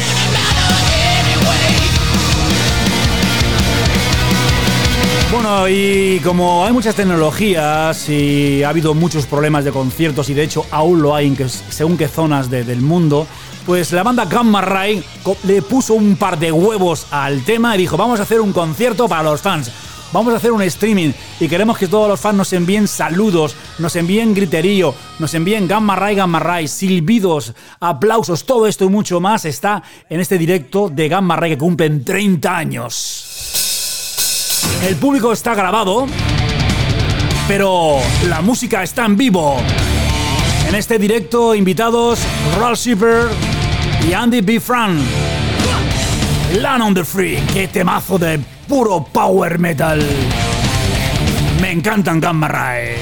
Bueno, y como hay muchas tecnologías y ha habido muchos problemas de conciertos y de hecho aún lo hay según qué zonas del mundo, pues la banda Gamma Ray le puso un par de huevos al tema y dijo: vamos a hacer un concierto para los fans, vamos a hacer un streaming y queremos que todos los fans nos envíen saludos, nos envíen griterío, nos envíen Gamma Ray, silbidos, aplausos, todo esto y mucho más está en este directo de Gamma Ray que cumplen 30 años. El público está grabado, pero la música está en vivo. En este directo, invitados Ralph Shepard y Andy B. Fran. Land on the Free, qué temazo de puro power metal. Me encantan Gamma Ray.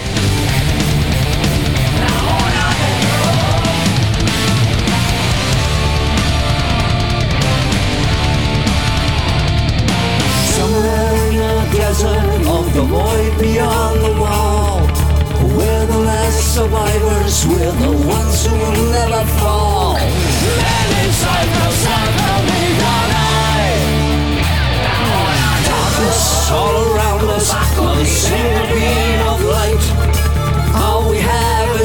Of the void beyond the wall, we're the last survivors, we're the ones who will never fall. And inside the circle we die. Darkness all around us, a single beam of light. All we have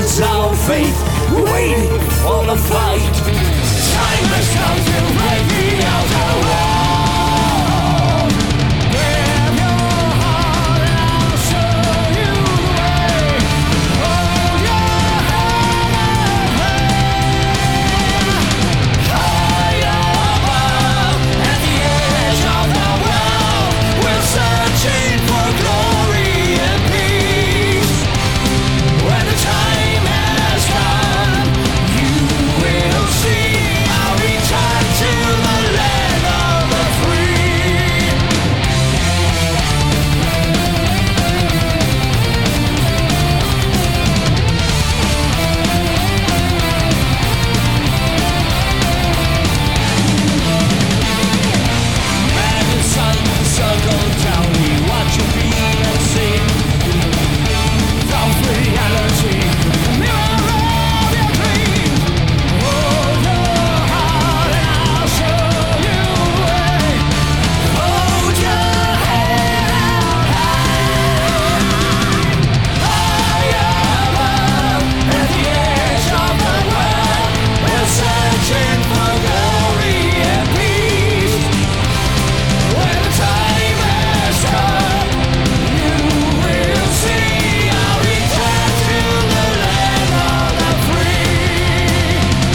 for the fight. Time has come to break the outer wall. Give your heart and I'll show you the way. Hold your head up high above, at the edge of the world. We're searching for glory and peace. When the time has come, you will see our return to the land of the free. And the sun circles down, we watch you beam and sing. From reality, the mirror of your dream. Hold your heart and I'll show you the way. Hold your head out high above, at the edge of the world. We're searching for glory and peace. When the time has come, you will see our return to the land of the free.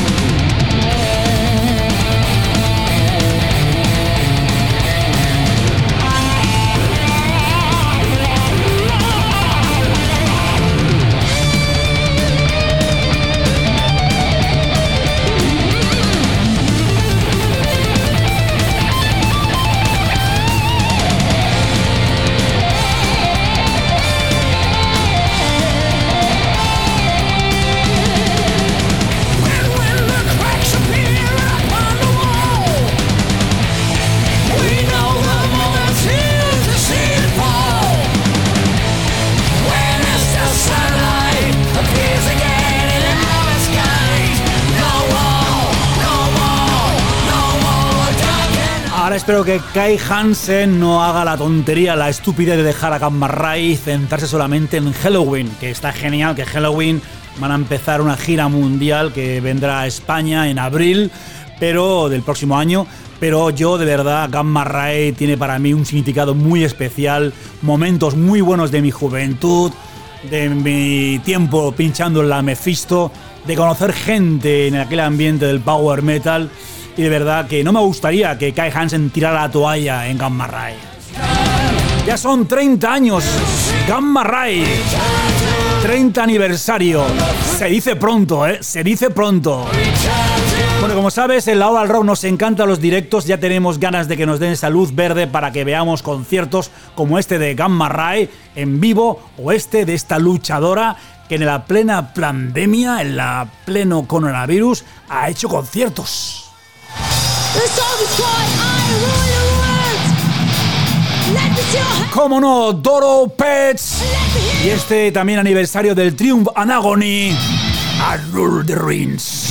And when the cracks appear upon the wall, we know the moment's here to see it fall. When as the sunlight appears again in our skies, no wall, no wall, no more dark. Ahora espero que Kai Hansen no haga la tontería, la estupidez de dejar a Gamma Ray y centrarse solamente en Helloween, que está genial, que Helloween van a empezar una gira mundial que vendrá a España en abril del próximo año. Pero yo, de verdad, Gamma Ray tiene para mí un significado muy especial, momentos muy buenos de mi juventud, de mi tiempo pinchando en la Mephisto, de conocer gente en aquel ambiente del power metal, y de verdad que no me gustaría que Kai Hansen tirara la toalla en Gamma Ray. Ya son 30 años, Gamma Ray, 30 aniversario. Se dice pronto, se dice pronto. Bueno, como sabes, en La Hora del Rock nos encantan los directos. Ya tenemos ganas de que nos den esa luz verde para que veamos conciertos como este de Gamma Ray en vivo, o este de esta luchadora que en la plena pandemia, en la pleno coronavirus, ha hecho conciertos. Como no, Doro Pets. Y este también aniversario del Triumph and Agony, a Lord of the Rings.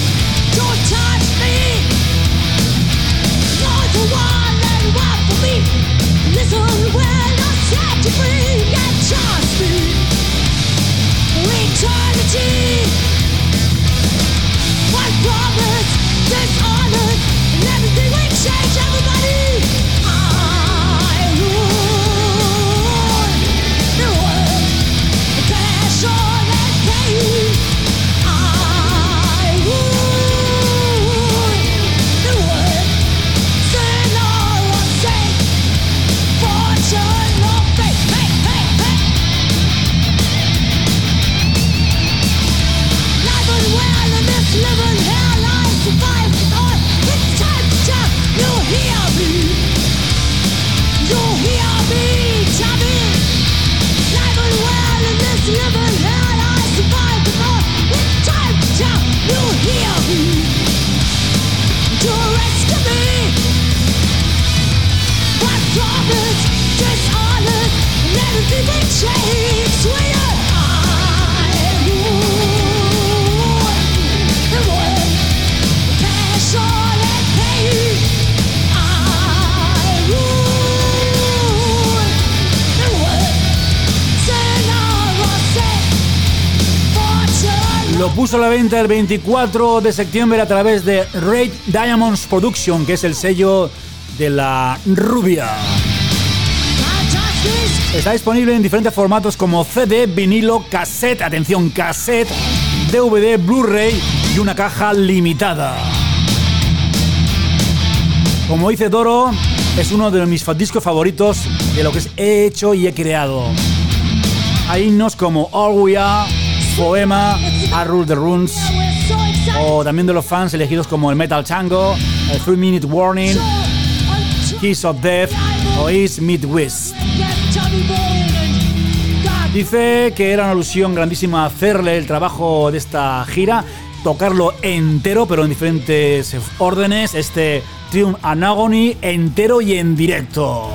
Don't touch me. You're the one that walked for me. Lo puso a la venta el 24 de septiembre a través de Red Diamonds Production, que es el sello de la rubia. Está disponible en diferentes formatos como CD, vinilo, cassette, atención, cassette, DVD, Blu-ray y una caja limitada. Como dice Doro, es uno de mis discos favoritos de lo que he hecho y he creado. Hay himnos como All We Are, Poema, I Rule the Runes, o también de los fans elegidos como el Metal Tango, el 3 Minute Warning, Kiss of Death o Is Midwest. Dice que era una ilusión grandísima hacerle el trabajo de esta gira, tocarlo entero pero en diferentes órdenes, este Triumph and Agony entero y en directo.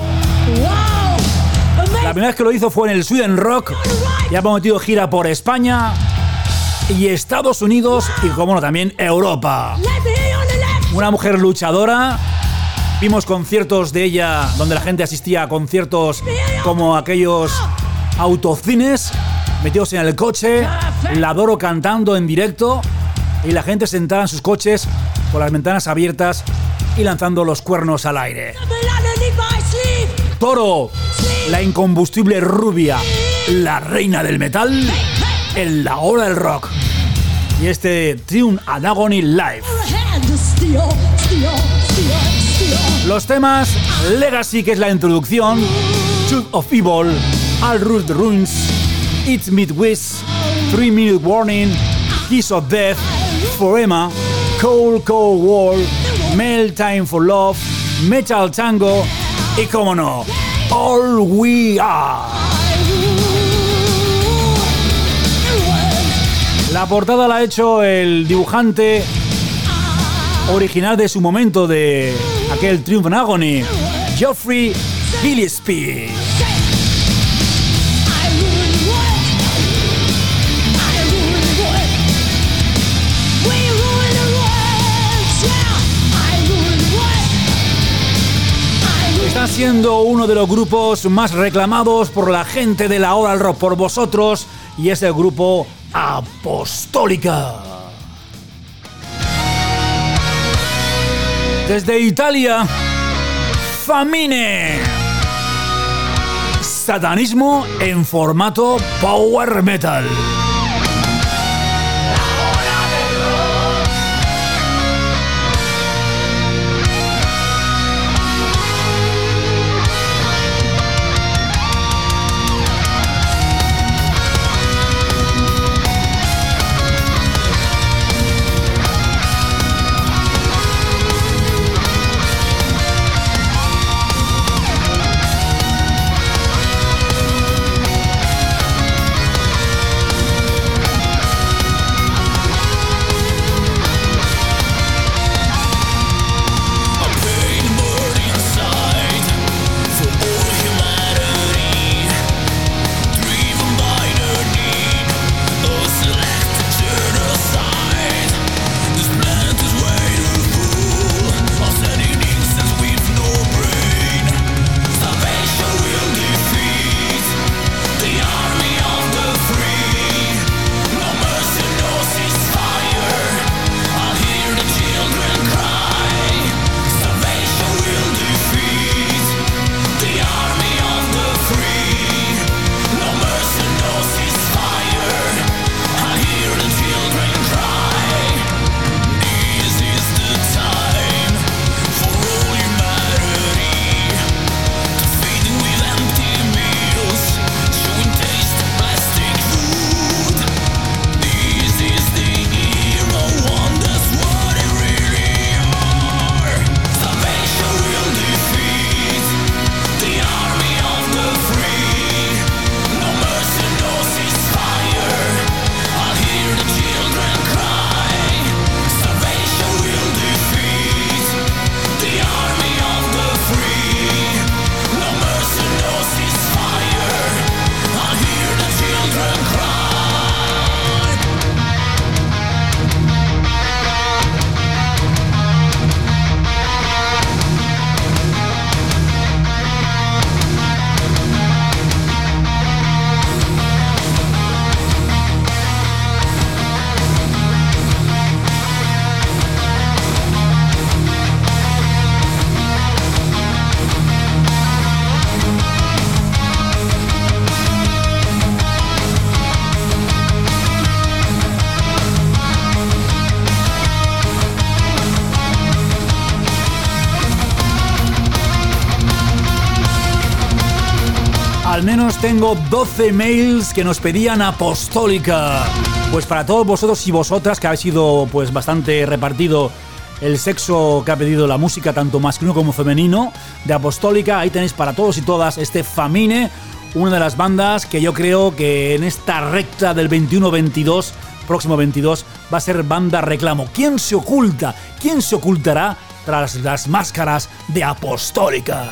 La primera vez que lo hizo fue en el Sweden Rock y ha prometido gira por España y Estados Unidos y, como no, también Europa. Una mujer luchadora. Vimos conciertos de ella donde la gente asistía a conciertos como aquellos autocines, metidos en el coche, la adoro cantando en directo y la gente sentada en sus coches con las ventanas abiertas y lanzando los cuernos al aire. Toro, la incombustible rubia, la reina del metal, en la hora del rock. Y este Triumph and Agony Live. Los temas Legacy, que es la introducción, Truth of Evil, I'll Rule the Runes, It's Midwest, 3 Minute Warning, Kiss of Death, Forever, Cold Cold War, Melt Time for Love, Metal Tango y, como no, All We Are. La portada la ha hecho el dibujante original de su momento de aquel Triumph and Agony, Geoffrey Gillespie. Está siendo uno de los grupos más reclamados por la gente de la hora del rock, por vosotros, y es el grupo Apostólica. Desde Italia, Famine. Satanismo en formato power metal. Al menos tengo 12 mails que nos pedían Apostólica. Pues para todos vosotros y vosotras que habéis sido pues bastante repartido el sexo que ha pedido la música, tanto masculino como femenino, de Apostólica, ahí tenéis para todos y todas este Famine, una de las bandas que yo creo que en esta recta del 21-22, próximo 22, va a ser banda reclamo. ¿Quién se oculta? ¿Quién se ocultará tras las máscaras de Apostólica?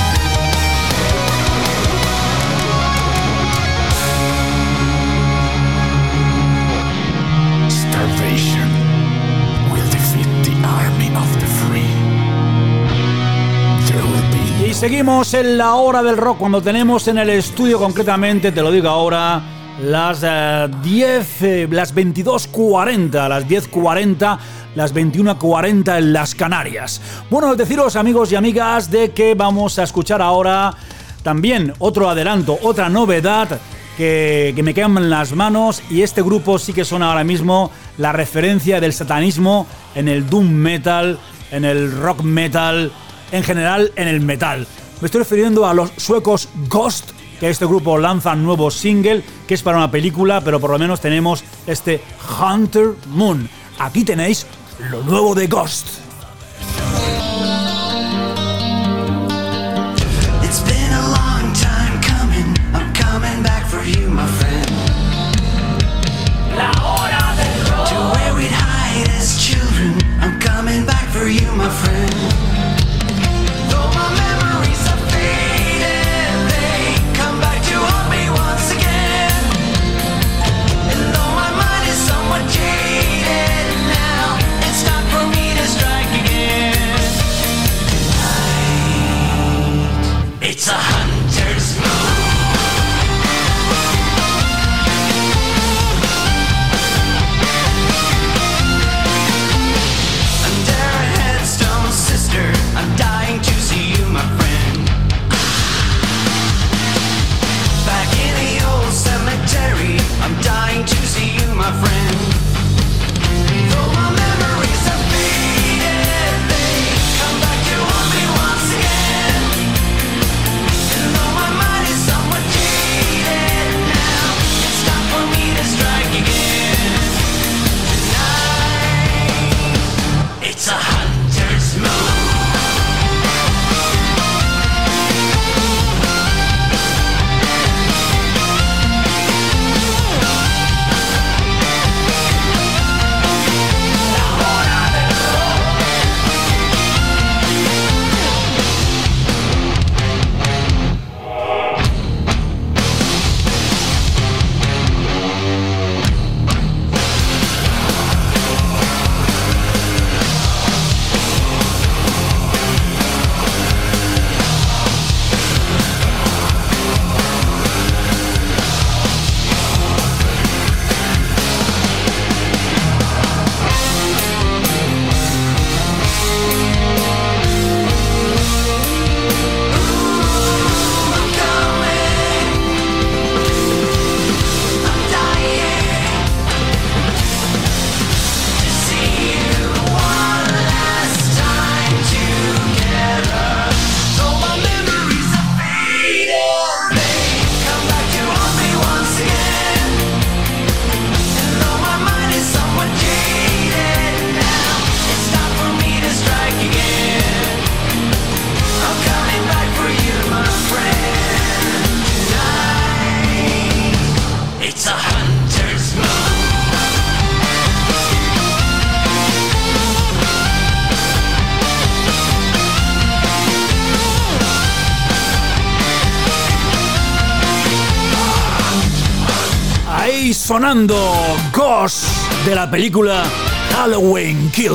Y seguimos en la hora del rock cuando tenemos en el estudio, concretamente, te lo digo ahora, las 22:40, las 10:40, las 21:40 en las Canarias. Bueno, deciros, amigos y amigas, de que vamos a escuchar ahora también otro adelanto, otra novedad que me quedan en las manos, y este grupo sí que son ahora mismo la referencia del satanismo en el doom metal, en el rock metal, en general en el metal. Me estoy refiriendo a los suecos Ghost, que este grupo lanza un nuevo single que es para una película, pero por lo menos tenemos este Hunter Moon. Aquí tenéis lo nuevo de Ghost. It's been a long time coming. I'm coming back for you, my friend. La hora del rock. To where we'd hide as children. I'm coming back for you, my friend. Though my memories are faded, they come back to haunt me once again. And though my mind is somewhat jaded now, it's time for me to strike again. Tonight, it's a hunter's moon. Under a headstone, sister, I'm dying to see you, my friend. Back in the old cemetery, I'm dying to see you, my friend. Though my memories are faded, they come back to haunt me once again. And though my mind is somewhat jaded now, it's time for me to strike again. Tonight, it's a hunter's moon. Ahí sonando Ghost de la película Halloween Kill.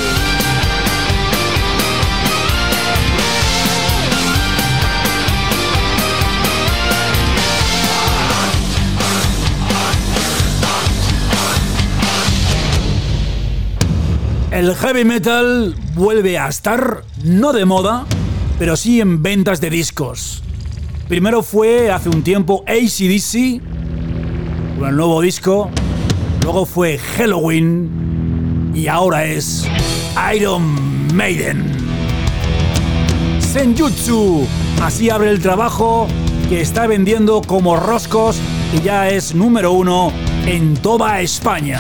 El heavy metal vuelve a estar, no de moda, pero sí en ventas de discos. Primero fue hace un tiempo AC/DC con el nuevo disco, luego fue Halloween y ahora es Iron Maiden. Senjutsu, así abre el trabajo que está vendiendo como roscos y ya es número 1 en toda España.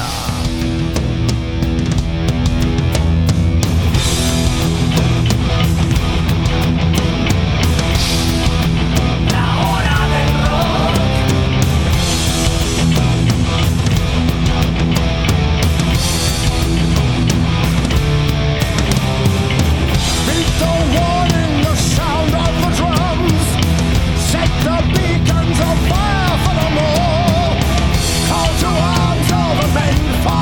Fire for the more, call to arms, all the men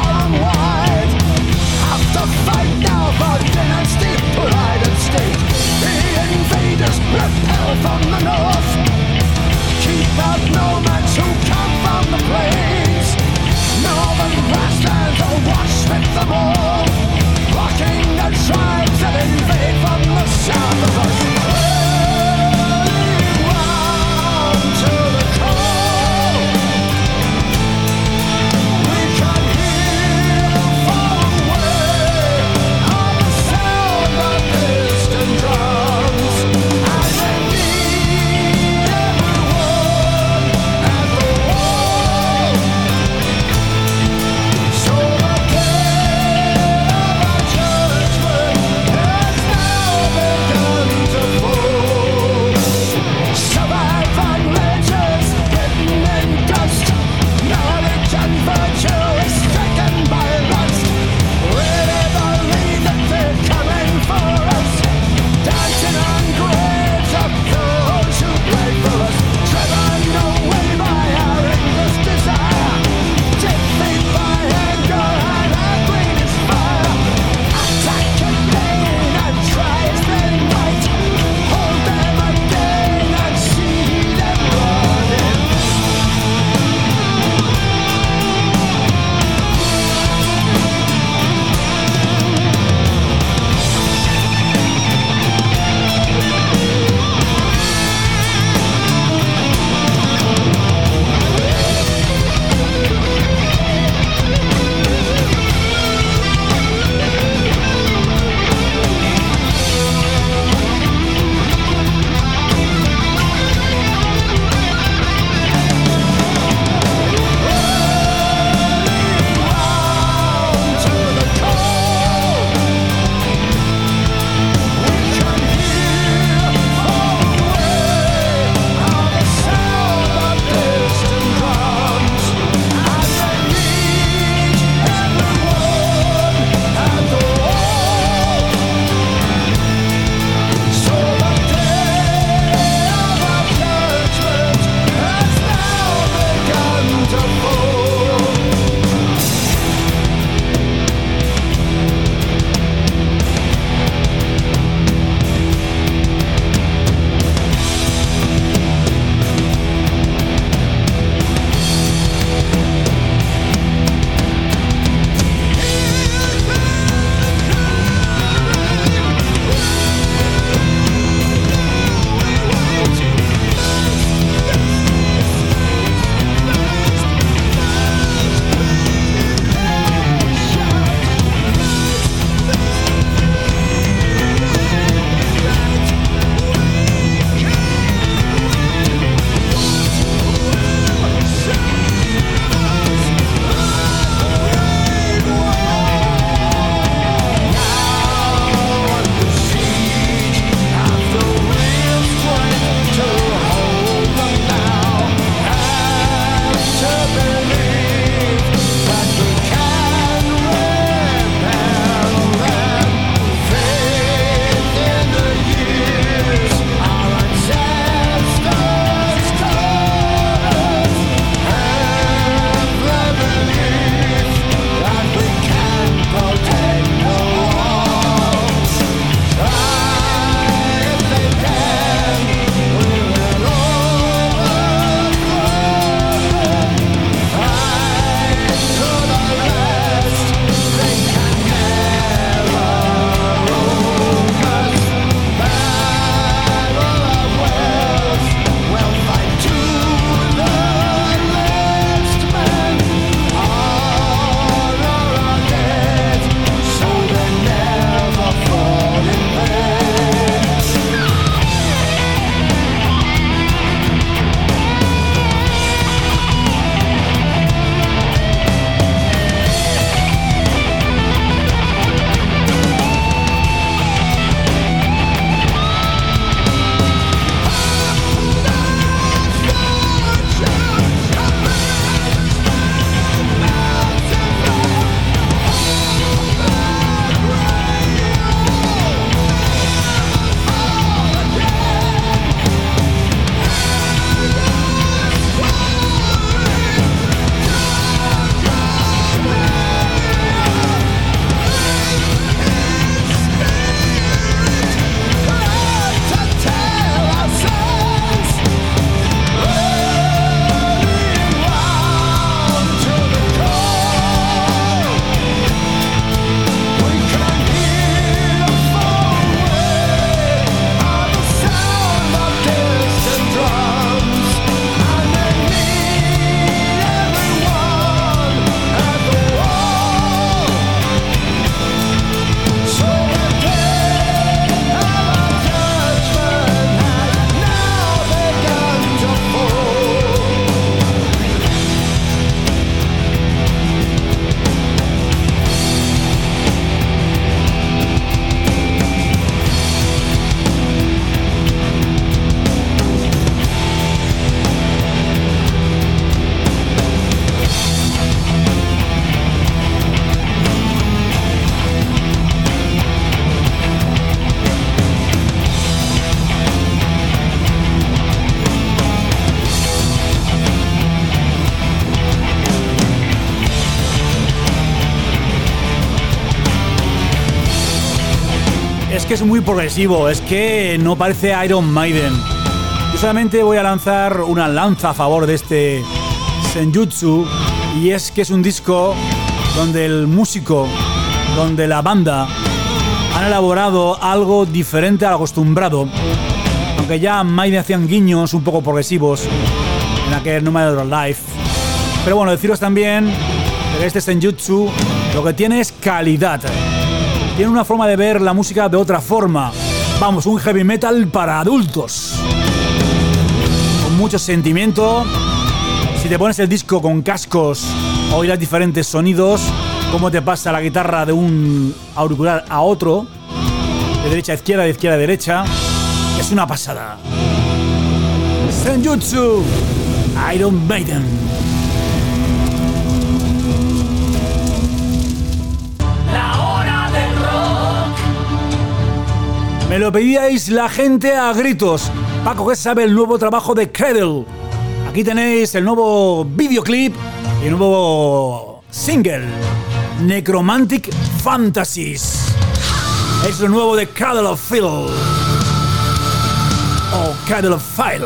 que es muy progresivo, es que no parece Iron Maiden. Yo solamente voy a lanzar una lanza a favor de este Senjutsu, y es que es un disco donde el músico, donde la banda han elaborado algo diferente al acostumbrado, aunque ya Maiden hacían guiños un poco progresivos en aquel No Matter Life. Pero bueno, deciros también que este Senjutsu lo que tiene es calidad. Tiene una forma de ver la música de otra forma. Vamos, un heavy metal para adultos, con mucho sentimiento. Si te pones el disco con cascos, oirás diferentes sonidos, cómo te pasa la guitarra de un auricular a otro, de derecha a izquierda, de izquierda a derecha. Es una pasada. Senjutsu, Iron Maiden. La hora del rock. Me lo pedíais la gente a gritos. Paco, ¿qué sabe el nuevo trabajo de Cradle? Aquí tenéis el nuevo videoclip y el nuevo single, Necromantic Fantasies. Es lo nuevo de Cradle of Filth o Cradle of Filth.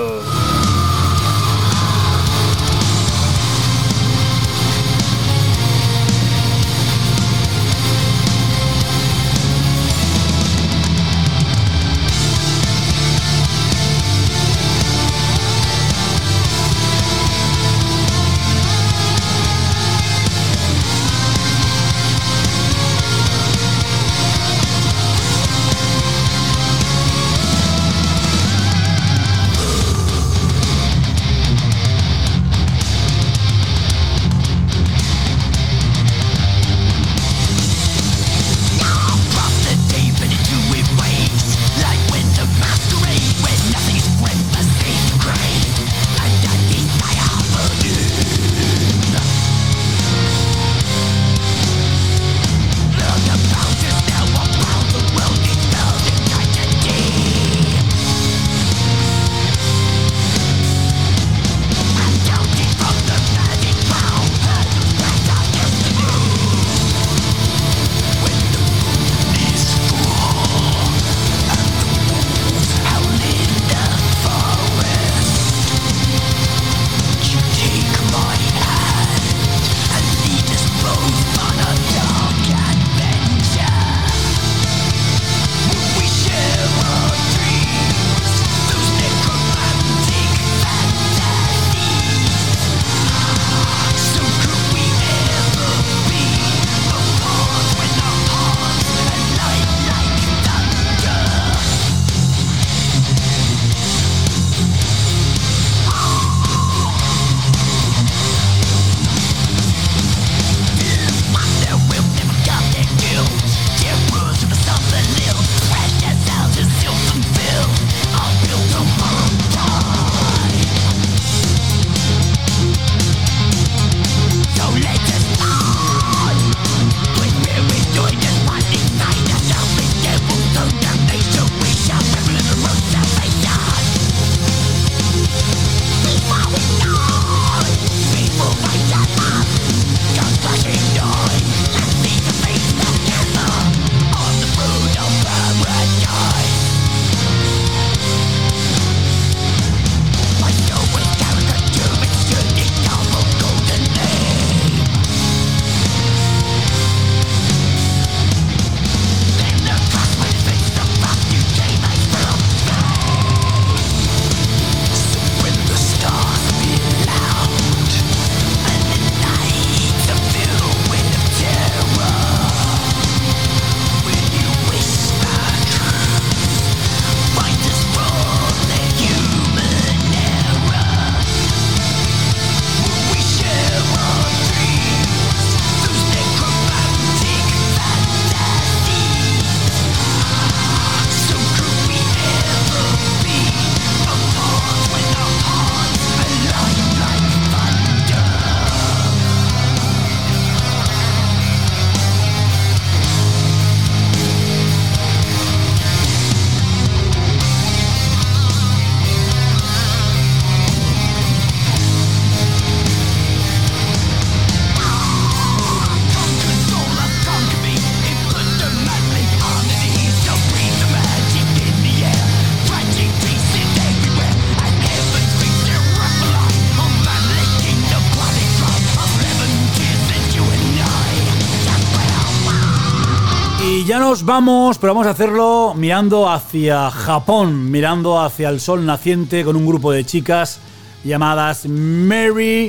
ya nos vamos, pero vamos a hacerlo mirando hacia Japón, mirando hacia el sol naciente con un grupo de chicas llamadas Mary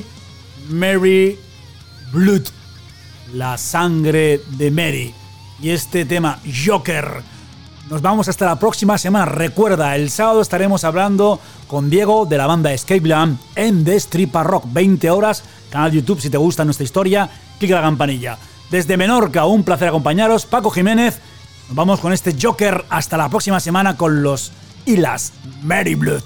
Blood, la sangre de Mary. Y este tema, Joker. Nos vamos hasta la próxima semana. Recuerda, el sábado estaremos hablando con Diego de la banda Escape Land en Destripa Rock. 20 horas, canal YouTube. Si te gusta nuestra historia, clica la campanilla. Desde Menorca, un placer acompañaros. Paco Jiménez. Nos vamos con este Joker. Hasta la próxima semana con los y las Mary Blood.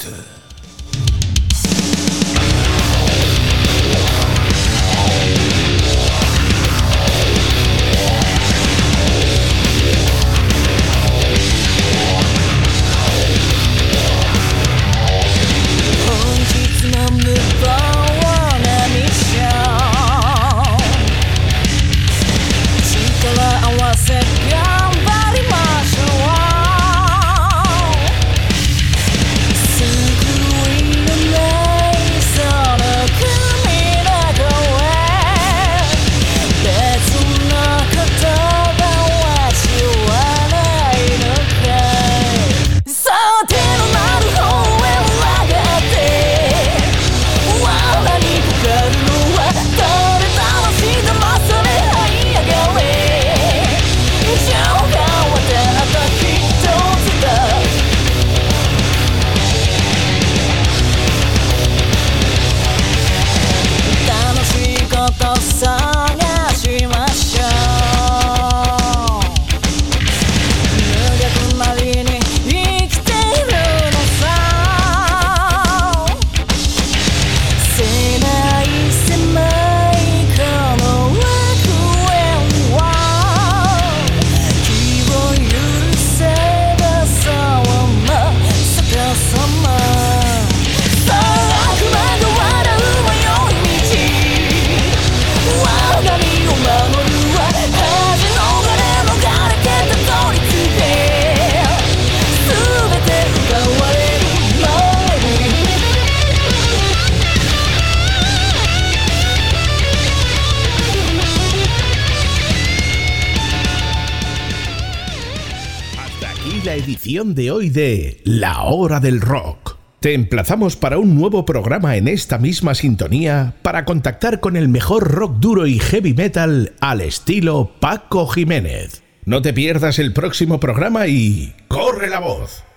De hoy de La Hora del Rock. Te emplazamos para un nuevo programa en esta misma sintonía para contactar con el mejor rock duro y heavy metal al estilo Paco Jiménez. No te pierdas el próximo programa y ¡corre la voz!